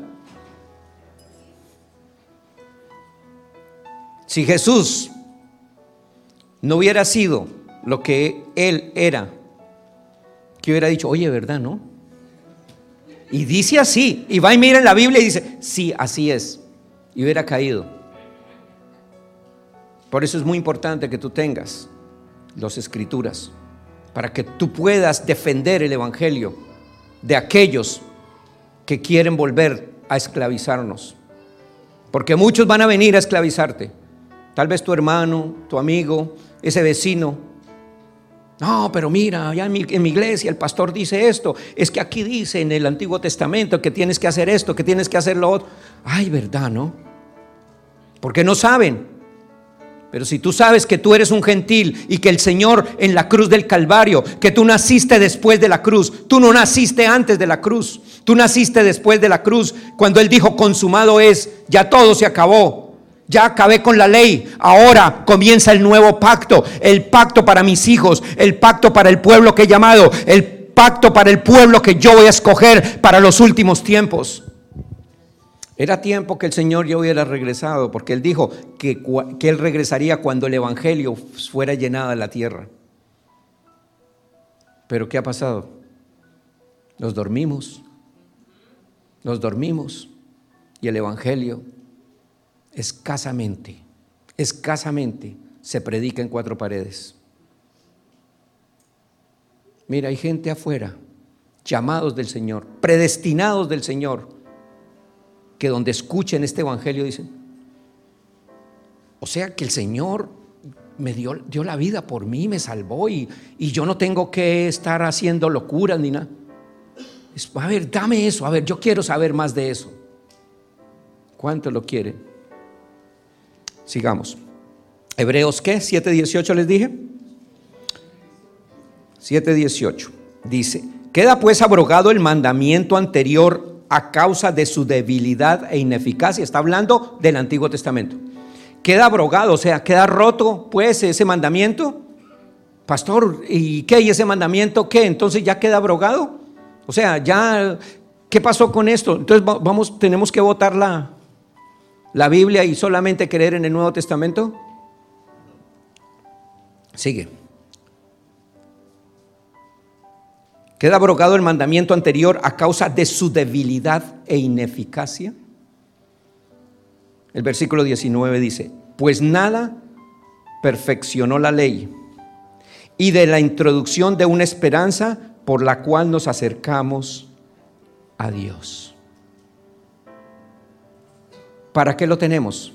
Si Jesús no hubiera sido lo que Él era, que hubiera dicho, oye, ¿verdad, no? Y dice así, y va y mira en la Biblia y dice, sí, así es, y hubiera caído. Por eso es muy importante que tú tengas las escrituras, para que tú puedas defender el evangelio de aquellos que quieren volver a esclavizarnos, porque muchos van a venir a esclavizarte. Tal vez tu hermano, tu amigo, ese vecino. No, pero mira, allá en mi, en mi iglesia el pastor dice esto, es que aquí dice en el Antiguo Testamento que tienes que hacer esto, que tienes que hacer lo otro. Ay, verdad, ¿no? Porque no saben. Pero si tú sabes que tú eres un gentil y que el Señor en la cruz del Calvario, que tú naciste después de la cruz, tú no naciste antes de la cruz, tú naciste después de la cruz, cuando Él dijo consumado es, ya todo se acabó, ya acabé con la ley, ahora comienza el nuevo pacto, el pacto para mis hijos, el pacto para el pueblo que he llamado, el pacto para el pueblo que yo voy a escoger para los últimos tiempos. Era tiempo que el Señor ya hubiera regresado, porque Él dijo que, que Él regresaría cuando el Evangelio fuera llenada la tierra. Pero ¿qué ha pasado? Nos dormimos, nos dormimos y el Evangelio escasamente, escasamente se predica en cuatro paredes. Mira, hay gente afuera, llamados del Señor, predestinados del Señor, que donde escuchen este Evangelio dicen, o sea que el Señor me dio, dio la vida por mí, me salvó y, y yo no tengo que estar haciendo locuras ni nada. Es, a ver, dame eso, a ver, yo quiero saber más de eso. ¿Cuánto lo quieren? Sigamos. Hebreos, ¿qué? siete dieciocho les dije. siete dieciocho dice: queda pues abrogado el mandamiento anterior a causa de su debilidad e ineficacia. Está hablando del Antiguo Testamento. Queda abrogado, o sea, queda roto pues ese mandamiento. Pastor, ¿y qué? ¿Y ese mandamiento qué? Entonces ya queda abrogado. O sea, ya, ¿qué pasó con esto? Entonces vamos, tenemos que votar la, la Biblia y solamente creer en el Nuevo Testamento. Sigue. ¿Queda abrogado el mandamiento anterior a causa de su debilidad e ineficacia? El versículo diecinueve dice: pues nada perfeccionó la ley, y de la introducción de una esperanza por la cual nos acercamos a Dios. ¿Para qué lo tenemos?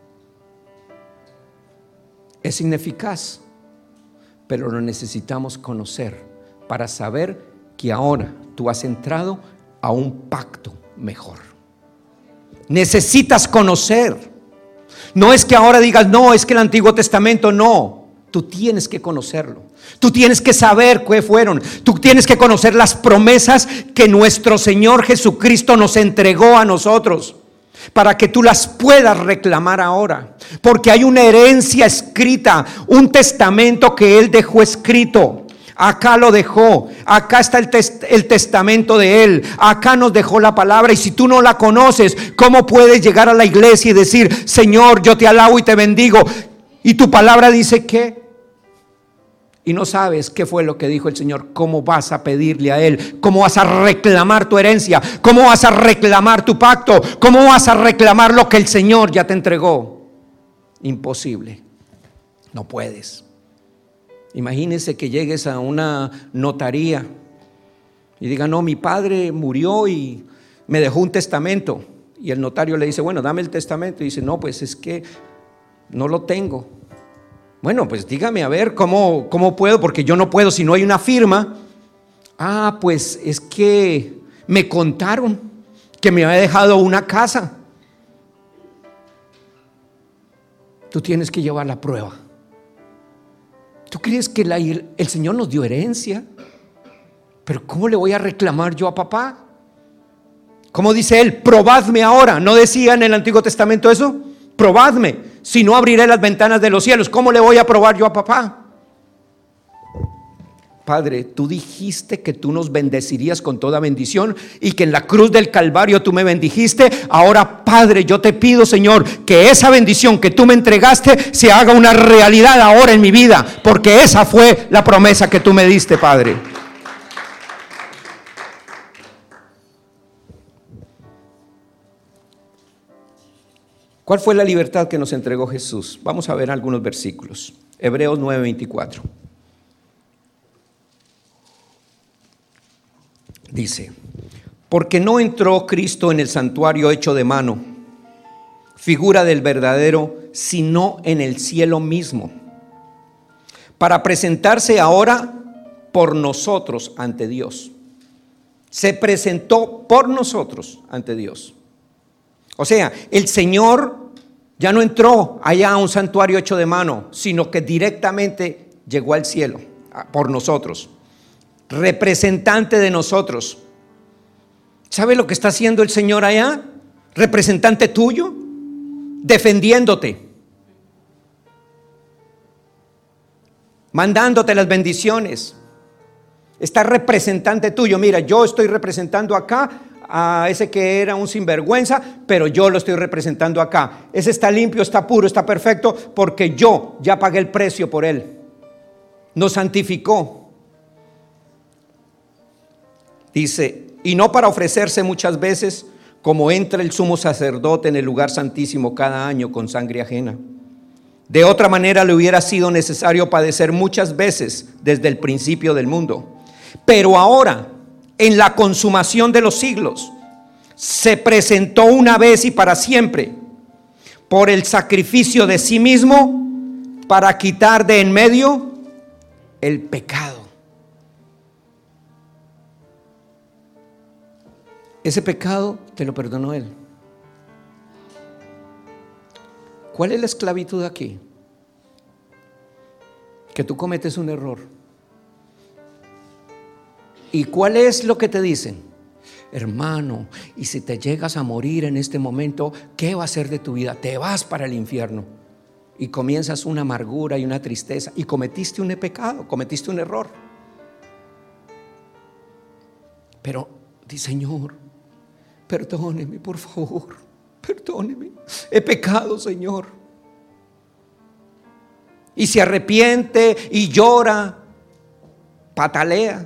Es ineficaz, pero lo necesitamos conocer para saber que ahora tú has entrado a un pacto mejor. Necesitas conocer. No es que ahora digas, no, es que el Antiguo Testamento no. Tú tienes que conocerlo. Tú tienes que saber qué fueron. Tú tienes que conocer las promesas que nuestro Señor Jesucristo nos entregó a nosotros, para que tú las puedas reclamar ahora. Porque hay una herencia escrita, un testamento que Él dejó escrito. Acá lo dejó, acá está el, test, el testamento de Él, acá nos dejó la palabra. Y si tú no la conoces, ¿cómo puedes llegar a la iglesia y decir, Señor, yo te alabo y te bendigo, y tu palabra dice qué? Y no sabes qué fue lo que dijo el Señor. ¿Cómo vas a pedirle a Él? ¿Cómo vas a reclamar tu herencia? ¿Cómo vas a reclamar tu pacto? ¿Cómo vas a reclamar lo que el Señor ya te entregó? Imposible, no puedes. Imagínese que llegues a una notaría y diga, no, mi padre murió y me dejó un testamento. Y el notario le dice, bueno, dame el testamento. Y dice, no, pues es que no lo tengo. Bueno, pues dígame a ver cómo, cómo puedo, porque yo no puedo si no hay una firma. Ah, pues es que me contaron que me había dejado una casa. Tú tienes que llevar la prueba. ¿Tú crees que la, el Señor nos dio herencia? Pero ¿cómo le voy a reclamar yo a papá? ¿Cómo dice Él? Probadme ahora. ¿No decía en el Antiguo Testamento eso? Probadme, si no abriré las ventanas de los cielos. ¿Cómo le voy a probar yo a papá? Padre, tú dijiste que tú nos bendecirías con toda bendición y que en la cruz del Calvario tú me bendijiste. Ahora, Padre, yo te pido, Señor, que esa bendición que tú me entregaste se haga una realidad ahora en mi vida, porque esa fue la promesa que tú me diste, Padre. ¿Cuál fue la libertad que nos entregó Jesús? Vamos a ver algunos versículos. Hebreos nueve veinticuatro. Dice, porque no entró Cristo en el santuario hecho de mano, figura del verdadero, sino en el cielo mismo, para presentarse ahora por nosotros ante Dios. Se presentó por nosotros ante Dios. O sea, el Señor ya no entró allá a un santuario hecho de mano, sino que directamente llegó al cielo por nosotros. Representante de nosotros. ¿Sabe lo que está haciendo el Señor allá? Representante tuyo, defendiéndote, mandándote las bendiciones. Está representante tuyo. Mira, yo estoy representando acá a ese que era un sinvergüenza, pero yo lo estoy representando acá. Ese está limpio, está puro, está perfecto, porque yo ya pagué el precio por él. Nos santificó. Dice, y no para ofrecerse muchas veces, como entra el sumo sacerdote en el lugar santísimo cada año con sangre ajena. De otra manera le hubiera sido necesario padecer muchas veces desde el principio del mundo. Pero ahora, en la consumación de los siglos, se presentó una vez y para siempre por el sacrificio de sí mismo para quitar de en medio el pecado. Ese pecado te lo perdonó Él. ¿Cuál es la esclavitud aquí? Que tú cometes un error. ¿Y cuál es lo que te dicen? Hermano, y si te llegas a morir en este momento, ¿qué va a ser de tu vida? Te vas para el infierno. Y comienzas una amargura y una tristeza. Y cometiste un pecado, cometiste un error. Pero, di Señor, perdóneme, por favor, perdóneme. He pecado, Señor. Y se arrepiente y llora, patalea.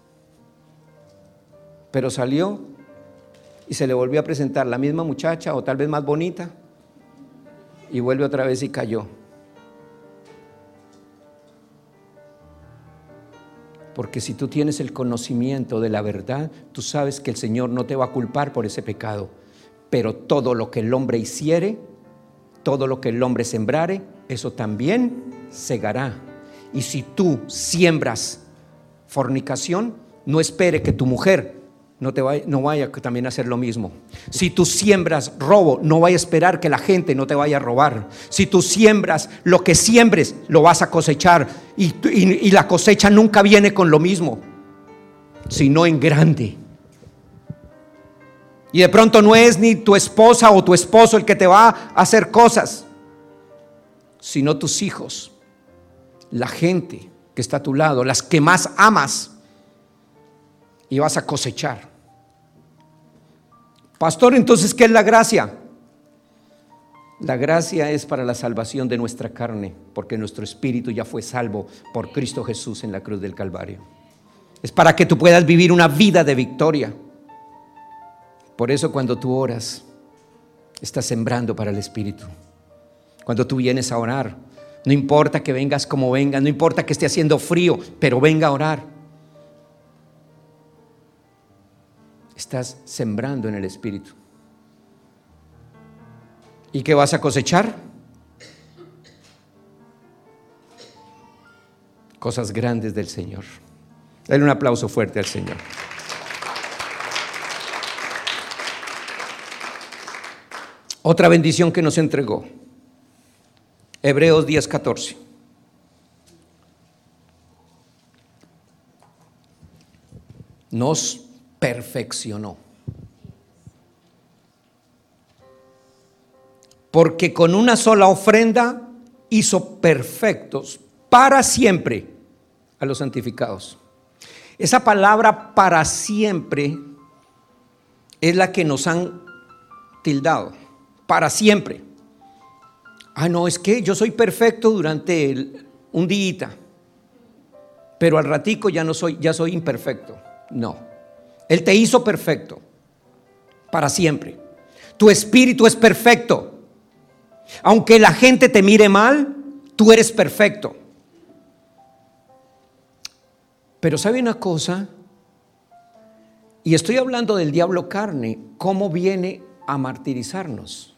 Pero salió y se le volvió a presentar la misma muchacha, o tal vez más bonita, y vuelve otra vez y cayó. Porque si tú tienes el conocimiento de la verdad, tú sabes que el Señor no te va a culpar por ese pecado. Pero todo lo que el hombre hiciere, todo lo que el hombre sembrare, eso también segará. Y si tú siembras fornicación, no espere que tu mujer no, te vaya, no vaya también a hacer lo mismo. Si tú siembras robo, no vaya a esperar que la gente no te vaya a robar. Si tú siembras, lo que siembres lo vas a cosechar. Y, y, y la cosecha nunca viene con lo mismo, sino en grande. Y de pronto no es ni tu esposa o tu esposo el que te va a hacer cosas, sino tus hijos, la gente que está a tu lado, las que más amas. Y vas a cosechar. Pastor, entonces, ¿qué es la gracia? La gracia es para la salvación de nuestra carne, porque nuestro espíritu ya fue salvo por Cristo Jesús en la cruz del Calvario. Es para que tú puedas vivir una vida de victoria. Por eso cuando tú oras, estás sembrando para el espíritu. Cuando tú vienes a orar, no importa que vengas como vengas, no importa que esté haciendo frío, pero venga a orar. Estás sembrando en el espíritu. ¿Y qué vas a cosechar? Cosas grandes del Señor. Dale un aplauso fuerte al Señor. Otra bendición que nos entregó. Hebreos diez catorce. Nos perfeccionó. Porque con una sola ofrenda hizo perfectos para siempre a los santificados. Esa palabra para siempre es la que nos han tildado. Para siempre. Ah, no, es que yo soy perfecto durante el, un día, pero al ratico ya no soy, ya soy imperfecto. No. Él te hizo perfecto para siempre. Tu espíritu es perfecto. Aunque la gente te mire mal, tú eres perfecto. Pero ¿sabe una cosa? Y estoy hablando del diablo carne, cómo viene a martirizarnos.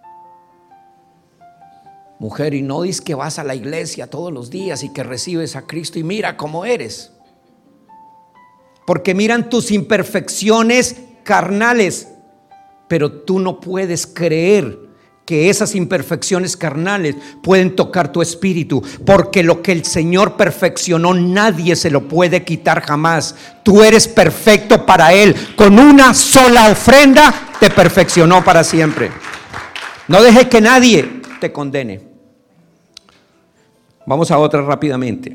Mujer, y no dices que vas a la iglesia todos los días y que recibes a Cristo y mira cómo eres. Porque miran tus imperfecciones carnales, pero tú no puedes creer que esas imperfecciones carnales pueden tocar tu espíritu, porque lo que el Señor perfeccionó nadie se lo puede quitar jamás. Tú eres perfecto para Él. Con una sola ofrenda te perfeccionó para siempre. No dejes que nadie te condene. Vamos a otra rápidamente.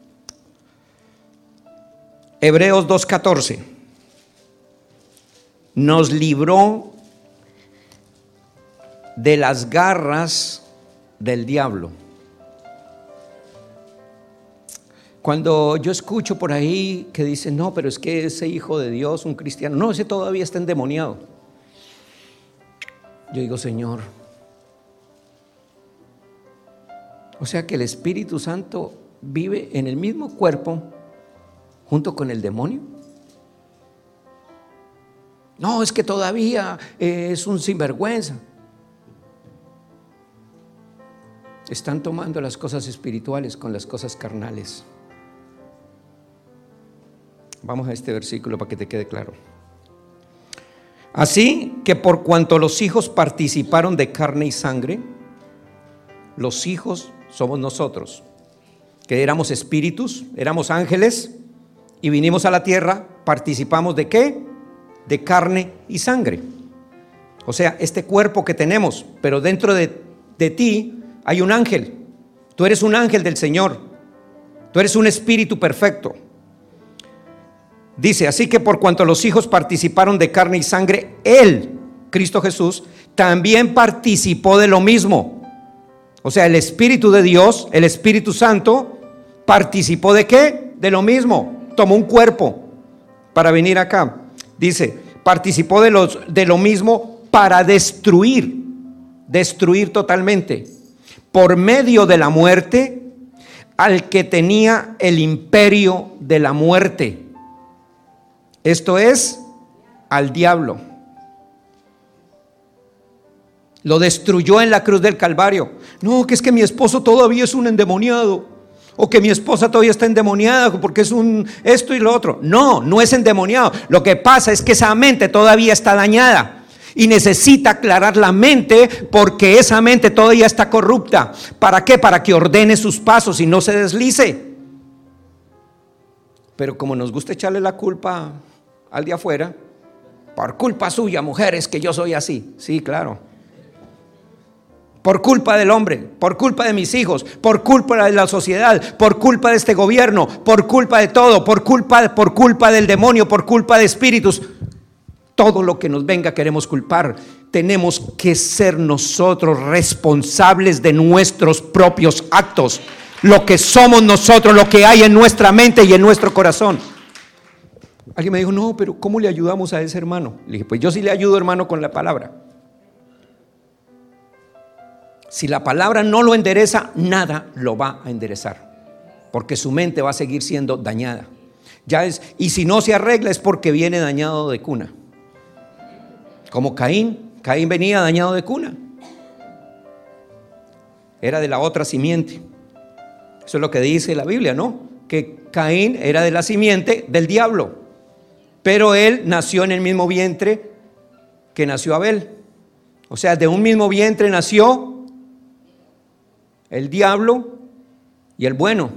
Hebreos dos catorce. nos libró de las garras del diablo. Cuando yo escucho por ahí que dicen, no, pero es que ese hijo de Dios, un cristiano, no, ese todavía está endemoniado. Yo digo, Señor, o sea que el Espíritu Santo vive en el mismo cuerpo junto con el demonio. No, es que todavía es un sinvergüenza. Están tomando las cosas espirituales con las cosas carnales. Vamos a este versículo para que te quede claro. Así que por cuanto los hijos participaron de carne y sangre, los hijos somos nosotros, que éramos espíritus, éramos ángeles y vinimos a la tierra, participamos de ¿qué? De carne y sangre. O sea, este cuerpo que tenemos, pero dentro de, de ti hay un ángel. Tú eres un ángel del Señor. Tú eres un espíritu perfecto. Dice, así que por cuanto los hijos participaron de carne y sangre, Él, Cristo Jesús, también participó de lo mismo. O sea, el Espíritu de Dios, el Espíritu Santo, participó de ¿qué? De lo mismo. Tomó un cuerpo para venir acá. Dice, participó de, los, de lo mismo para destruir, destruir totalmente, por medio de la muerte, al que tenía el imperio de la muerte. Esto es, al diablo. Lo destruyó en la cruz del Calvario. No, que es que mi esposo todavía es un endemoniado, o que mi esposa todavía está endemoniada porque es un esto y lo otro. No, no es endemoniado. Lo que pasa es que esa mente todavía está dañada y necesita aclarar la mente, porque esa mente todavía está corrupta. ¿Para qué? Para que ordene sus pasos y no se deslice. Pero como nos gusta echarle la culpa al de afuera, por culpa suya, mujeres, que yo soy así. Sí, claro. Por culpa del hombre, por culpa de mis hijos, por culpa de la sociedad, por culpa de este gobierno, por culpa de todo, por culpa, por culpa del demonio, por culpa de espíritus. Todo lo que nos venga queremos culpar. Tenemos que ser nosotros responsables de nuestros propios actos. Lo que somos nosotros, lo que hay en nuestra mente y en nuestro corazón. Alguien me dijo, no, pero ¿cómo le ayudamos a ese hermano? Le dije, pues yo sí le ayudo, hermano, con la palabra. Si la palabra no lo endereza, nada lo va a enderezar, porque su mente va a seguir siendo dañada. Ya es, y si no se arregla es porque viene dañado de cuna. Como Caín, Caín venía dañado de cuna. Era de la otra simiente. Eso es lo que dice la Biblia, ¿no? Que Caín era de la simiente del diablo, pero él nació en el mismo vientre que nació Abel. O sea, de un mismo vientre nació el diablo y el bueno.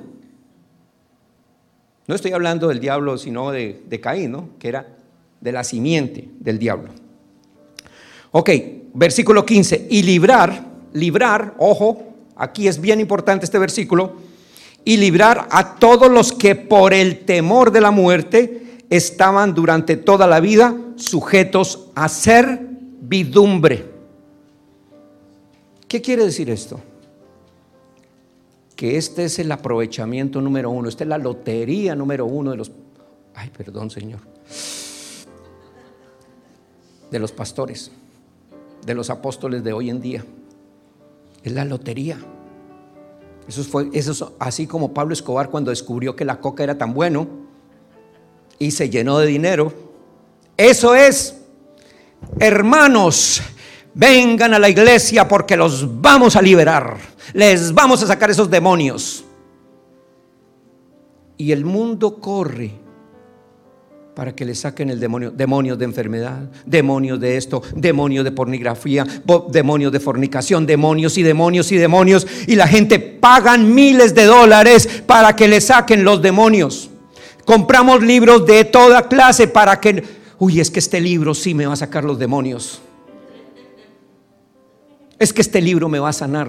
No estoy hablando del diablo, sino de, de Caín, ¿no? Que era de la simiente del diablo. Ok, versículo quince. Y librar, librar, ojo, aquí es bien importante este versículo. Y librar a todos los que por el temor de la muerte estaban durante toda la vida sujetos a servidumbre. ¿Qué quiere decir esto? Que este es el aprovechamiento número uno, esta es la lotería número uno de los, ay, perdón, Señor, de los pastores, de los apóstoles de hoy en día. Es la lotería. Eso fue, eso es así como Pablo Escobar cuando descubrió que la coca era tan bueno y se llenó de dinero. Eso es, hermanos, vengan a la iglesia porque los vamos a liberar, les vamos a sacar esos demonios. Y el mundo corre para que le saquen el demonio, demonios de enfermedad, demonios de esto, demonios de pornografía, demonios de fornicación, demonios y demonios y demonios, y la gente pagan miles de dólares para que le saquen los demonios. Compramos libros de toda clase para que, uy, es que este libro sí me va a sacar los demonios. Es que este libro me va a sanar.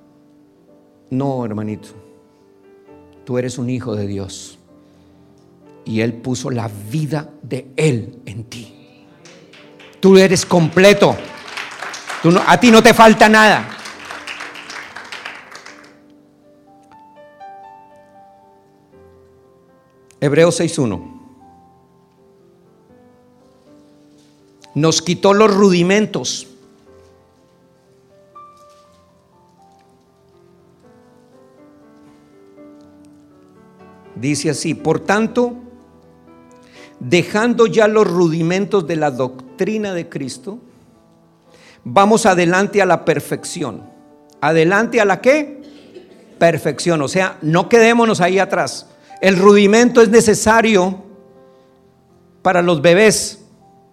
No, hermanito, tú eres un hijo de Dios. y Él puso la vida de Él en ti. Tú eres completo. Tú no, a ti no te falta nada. Hebreos seis uno. Nos quitó los rudimentos. Dice así: por tanto, dejando ya los rudimentos de la doctrina de Cristo, vamos adelante a la perfección. ¿Adelante a la qué? Perfección. O sea, no quedémonos ahí atrás. El rudimento es necesario para los bebés.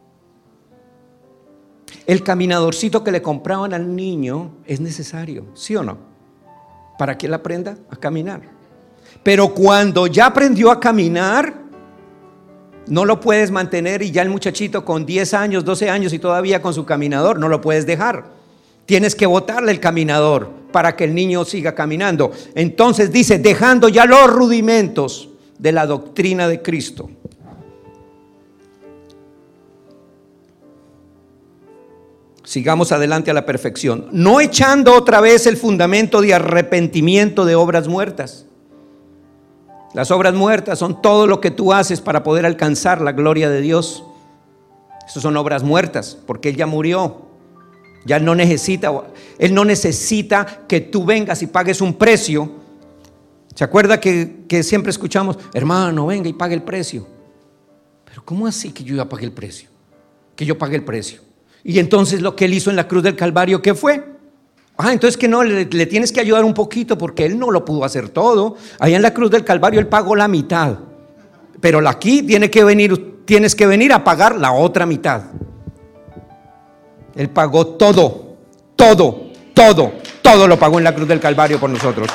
El caminadorcito que le compraban al niño es necesario, ¿sí o no? Para que él aprenda a caminar. Pero cuando ya aprendió a caminar, no lo puedes mantener, y ya el muchachito con diez años, doce años y todavía con su caminador, no lo puedes dejar. Tienes que botarle el caminador para que el niño siga caminando. Entonces dice, dejando ya los rudimentos de la doctrina de Cristo. Sigamos adelante a la perfección, no echando otra vez el fundamento de arrepentimiento de obras muertas. Las obras muertas son todo lo que tú haces para poder alcanzar la gloria de Dios. Esas son obras muertas, porque Él ya murió. Ya Él no necesita, Él no necesita que tú vengas y pagues un precio. ¿Se acuerda que, que siempre escuchamos, hermano, venga y pague el precio? Pero ¿cómo así que yo ya pagué el precio? Que yo pagué el precio. Y entonces lo que Él hizo en la cruz del Calvario, ¿qué fue? Ah, entonces que no, le, le tienes que ayudar un poquito, porque Él no lo pudo hacer todo. Allá en la cruz del Calvario Él pagó la mitad, pero aquí tiene que venir, tienes que venir a pagar la otra mitad. Él pagó todo, todo, todo, todo lo pagó en la cruz del Calvario por nosotros.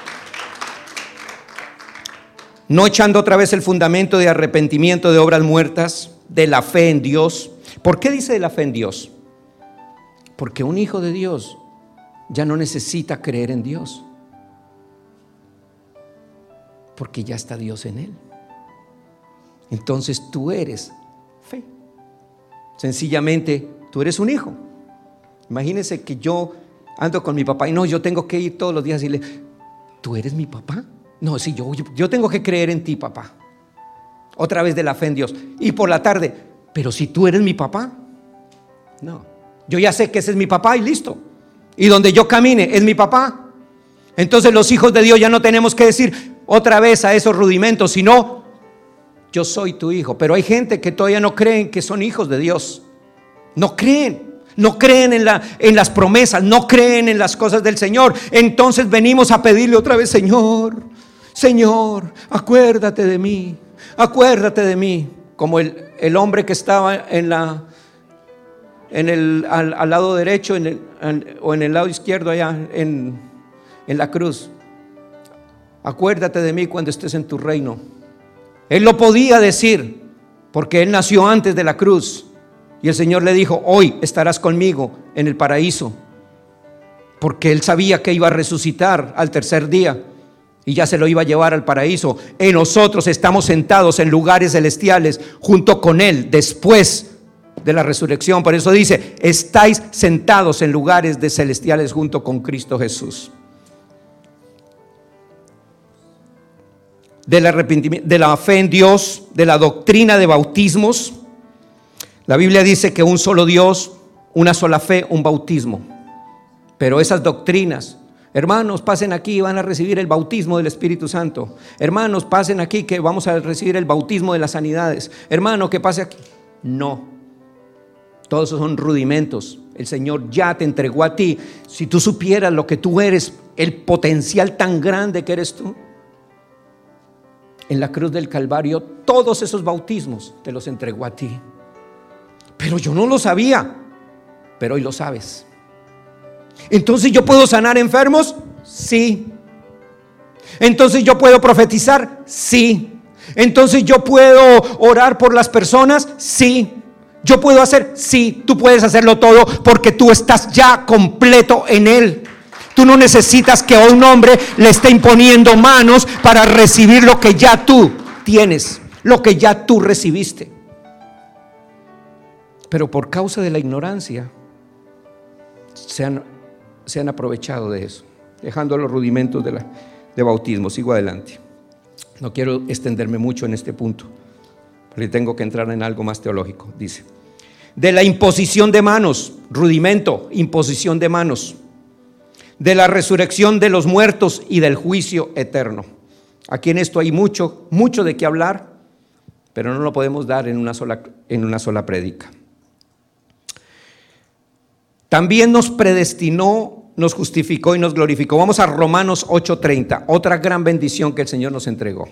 No echando otra vez el fundamento de arrepentimiento de obras muertas, de la fe en Dios. ¿Por qué dice de la fe en Dios? Porque un hijo de Dios ya no necesita creer en Dios, porque ya está Dios en él. Entonces tú eres fe. Sencillamente tú eres un hijo. Imagínense que yo ando con mi papá y no, yo tengo que ir todos los días y decirle, ¿tú eres mi papá? No, sí, yo, yo, yo tengo que creer en ti, papá. Otra vez de la fe en Dios. Y por la tarde, pero si tú eres mi papá. No, yo ya sé que ese es mi papá y listo. Y donde yo camine es mi papá. Entonces los hijos de Dios ya no tenemos que decir otra vez a esos rudimentos, sino yo soy tu hijo. Pero hay gente que todavía no creen que son hijos de Dios. No creen, no creen en, la, en las promesas, no creen en las cosas del Señor. Entonces venimos a pedirle otra vez, Señor, Señor, acuérdate de mí, acuérdate de mí. Como el, el hombre que estaba en la en el, al, al lado derecho en el, en, o en el lado izquierdo allá en, en la cruz. Acuérdate de mí cuando estés en tu reino. Él lo podía decir porque él nació antes de la cruz, y el Señor le dijo, hoy estarás conmigo en el paraíso, porque él sabía que iba a resucitar al tercer día y ya se lo iba a llevar al paraíso. En nosotros estamos sentados en lugares celestiales junto con él después de la resurrección. Por eso dice, estáis sentados en lugares de celestiales junto con Cristo Jesús. Del arrepentimiento, de la fe en Dios, de la doctrina de bautismos. La Biblia dice que un solo Dios, una sola fe, un bautismo. Pero esas doctrinas, hermanos, pasen aquí y van a recibir el bautismo del Espíritu Santo. Hermanos, pasen aquí que vamos a recibir el bautismo de las sanidades. Hermano, que pase aquí. No. Todos esos son rudimentos. El Señor ya te entregó a ti. Si tú supieras lo que tú eres, el potencial tan grande que eres tú. En la cruz del Calvario, todos esos bautismos te los entregó a ti. Pero yo no lo sabía, pero hoy lo sabes. Entonces yo puedo sanar enfermos, sí. Entonces yo puedo profetizar, sí. Entonces yo puedo orar por las personas, sí. Yo puedo hacer, sí. Tú puedes hacerlo todo porque tú estás ya completo en Él. Tú no necesitas que un hombre le esté imponiendo manos para recibir lo que ya tú tienes. lo que ya tú recibiste. Pero por causa de la ignorancia se han, se han aprovechado de eso, dejando los rudimentos de, la, de bautismo. Sigo adelante. No quiero extenderme mucho en este punto, porque tengo que entrar en algo más teológico. Dice, de la imposición de manos, rudimento, imposición de manos, de la resurrección de los muertos y del juicio eterno. Aquí en esto hay mucho, mucho de qué hablar, pero no lo podemos dar en una sola, en una sola prédica. También nos predestinó, nos justificó y nos glorificó. Vamos a Romanos ocho treinta, otra gran bendición que el Señor nos entregó.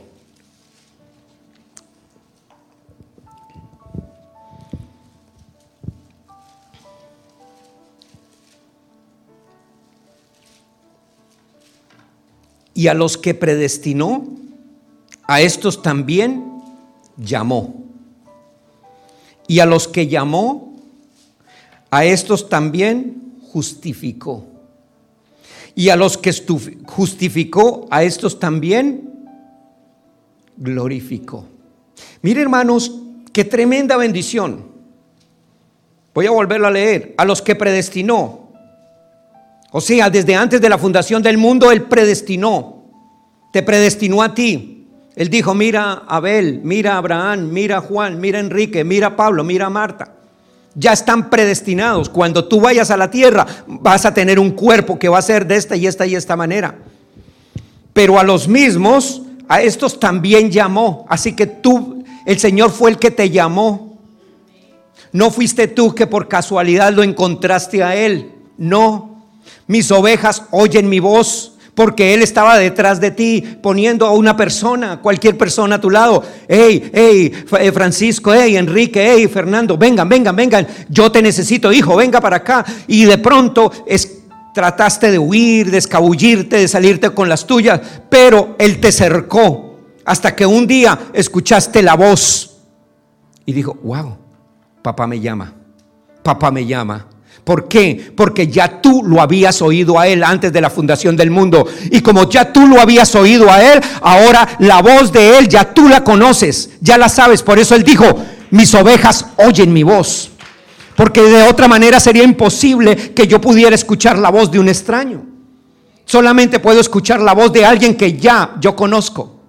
Y a los que predestinó, a estos también llamó. Y a los que llamó, a estos también justificó. Y a los que justificó, a estos también glorificó. Mire, hermanos, qué tremenda bendición. Voy a volverlo a leer. A los que predestinó, o sea, desde antes de la fundación del mundo, Él predestinó, te predestinó a ti. Él dijo, mira a Abel, mira a Abraham, mira a Juan, mira a Enrique, mira a Pablo, mira a Marta. Ya están predestinados. Cuando tú vayas a la tierra, vas a tener un cuerpo que va a ser de esta y esta y esta manera. Pero a los mismos, a estos también llamó. Así que tú, el Señor fue el que te llamó. No fuiste tú que por casualidad lo encontraste a Él. No. Mis ovejas oyen mi voz, porque Él estaba detrás de ti, poniendo a una persona, cualquier persona a tu lado. Hey, hey, Francisco, hey, Enrique, hey, Fernando, vengan, vengan, vengan. Yo te necesito, hijo, venga para acá. Y de pronto es, trataste de huir, de escabullirte, de salirte con las tuyas, pero Él te cercó hasta que un día escuchaste la voz y dijo, wow, papá me llama, papá me llama. ¿Por qué? Porque ya tú lo habías oído a Él antes de la fundación del mundo. Y como ya tú lo habías oído a Él, ahora la voz de Él ya tú la conoces, ya la sabes. Por eso Él dijo, mis ovejas oyen mi voz. Porque de otra manera sería imposible que yo pudiera escuchar la voz de un extraño. Solamente puedo escuchar la voz de alguien que ya yo conozco.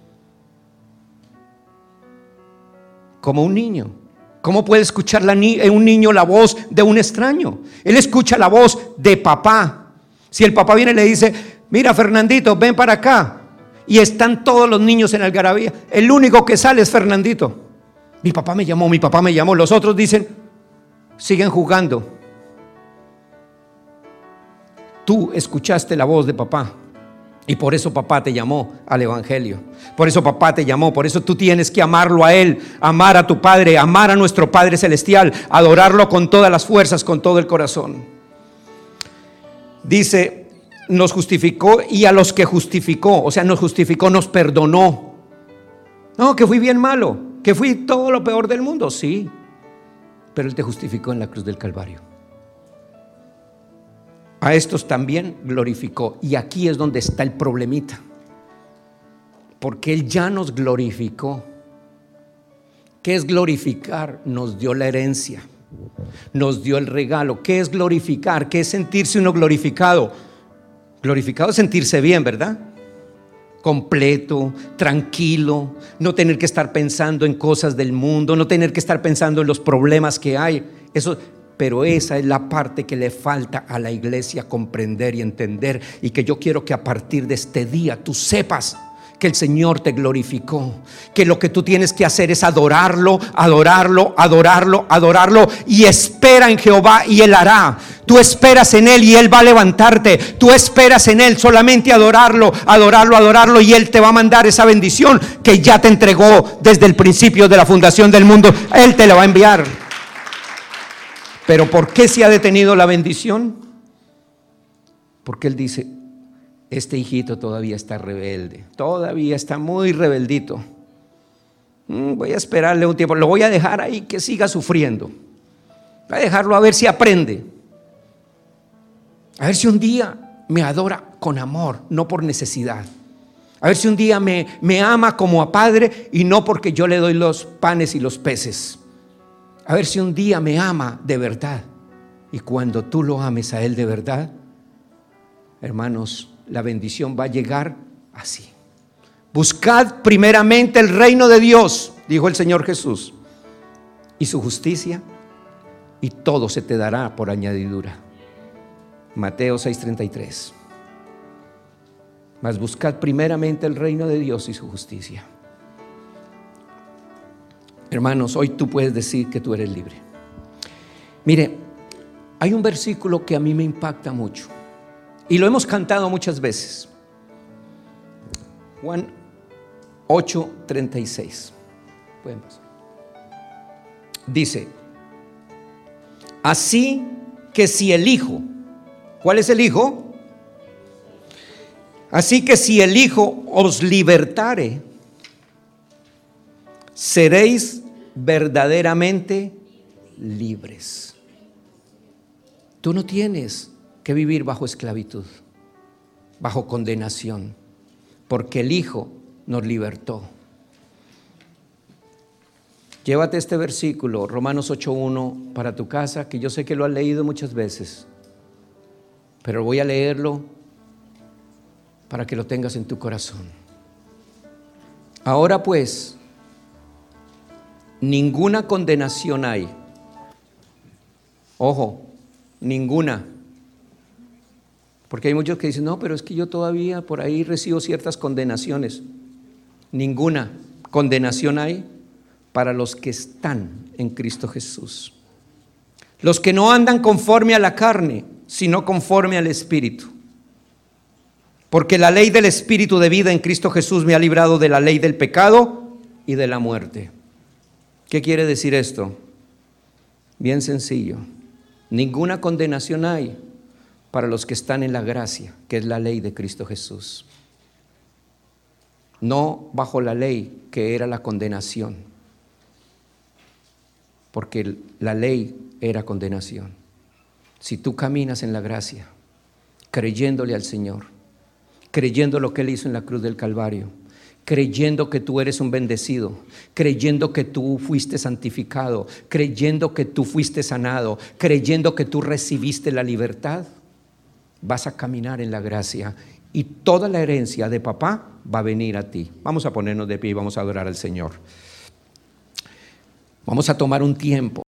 Como un niño. ¿Cómo puede escuchar la ni- un niño la voz de un extraño? Él escucha la voz de papá. Si el papá viene y le dice, mira Fernandito, ven para acá, y están todos los niños en algarabía, el único que sale es Fernandito. Mi papá me llamó, mi papá me llamó. Los otros dicen, siguen jugando. Tú escuchaste la voz de papá. Y por eso papá te llamó al evangelio. Por eso papá te llamó. Por eso tú tienes que amarlo a Él, amar a tu Padre, amar a nuestro Padre Celestial, adorarlo con todas las fuerzas, con todo el corazón. Dice, nos justificó y a los que justificó, o sea, nos justificó, nos perdonó. No, que fui bien malo, que fui todo lo peor del mundo, sí. Pero Él te justificó en la cruz del Calvario. A estos también glorificó. Y aquí es donde está el problemita, porque Él ya nos glorificó. ¿Qué es glorificar? Nos dio la herencia, nos dio el regalo. ¿Qué es glorificar? ¿Qué es sentirse uno glorificado? Glorificado es sentirse bien, ¿verdad? Completo, tranquilo, no tener que estar pensando en cosas del mundo, no tener que estar pensando en los problemas que hay. Eso. Pero esa es la parte que le falta a la iglesia comprender y entender, y que yo quiero que a partir de este día tú sepas que el Señor te glorificó, que lo que tú tienes que hacer es adorarlo, adorarlo, adorarlo, adorarlo, y espera en Jehová y Él hará. Tú esperas en Él y Él va a levantarte. Tú esperas en Él, solamente adorarlo, adorarlo, adorarlo, y Él te va a mandar esa bendición que ya te entregó desde el principio de la fundación del mundo. Él te la va a enviar. Pero ¿por qué se ha detenido la bendición? Porque Él dice, este hijito todavía está rebelde, todavía está muy rebeldito. Mm, voy a esperarle un tiempo, lo voy a dejar ahí que siga sufriendo. Voy a dejarlo a ver si aprende. A ver si un día me adora con amor, no por necesidad. A ver si un día me, me ama como a padre y no porque yo le doy los panes y los peces. A ver si un día me ama de verdad. Y cuando tú lo ames a Él de verdad, hermanos, la bendición va a llegar así. Buscad primeramente el reino de Dios, dijo el Señor Jesús, y su justicia, y todo se te dará por añadidura. Mateo seis treinta y tres. Mas buscad primeramente el reino de Dios y su justicia. Hermanos, hoy tú puedes decir que tú eres libre. Mire, hay un versículo que a mí me impacta mucho y lo hemos cantado muchas veces. Juan ocho treinta y seis. Pueden pasar. Dice: así que si el Hijo, ¿cuál es el Hijo? Así que si el Hijo os libertare, seréis verdaderamente libres. Tú no tienes que vivir bajo esclavitud, bajo condenación, porque el Hijo nos libertó. Llévate este versículo, Romanos ocho uno, para tu casa, que yo sé que lo has leído muchas veces, pero voy a leerlo para que lo tengas en tu corazón. Ahora pues, ninguna condenación hay. Ojo, ninguna. Porque hay muchos que dicen, no, pero es que yo todavía por ahí recibo ciertas condenaciones. Ninguna condenación hay para los que están en Cristo Jesús. Los que no andan conforme a la carne, sino conforme al Espíritu. Porque la ley del Espíritu de vida en Cristo Jesús me ha librado de la ley del pecado y de la muerte. ¿Qué quiere decir esto? Bien sencillo. Ninguna condenación hay para los que están en la gracia, que es la ley de Cristo Jesús. No bajo la ley, que era la condenación. Porque la ley era condenación. Si tú caminas en la gracia, creyéndole al Señor, creyendo lo que Él hizo en la cruz del Calvario, creyendo que tú eres un bendecido, creyendo que tú fuiste santificado, creyendo que tú fuiste sanado, creyendo que tú recibiste la libertad, vas a caminar en la gracia y toda la herencia de papá va a venir a ti. Vamos a ponernos de pie y vamos a adorar al Señor. Vamos a tomar un tiempo.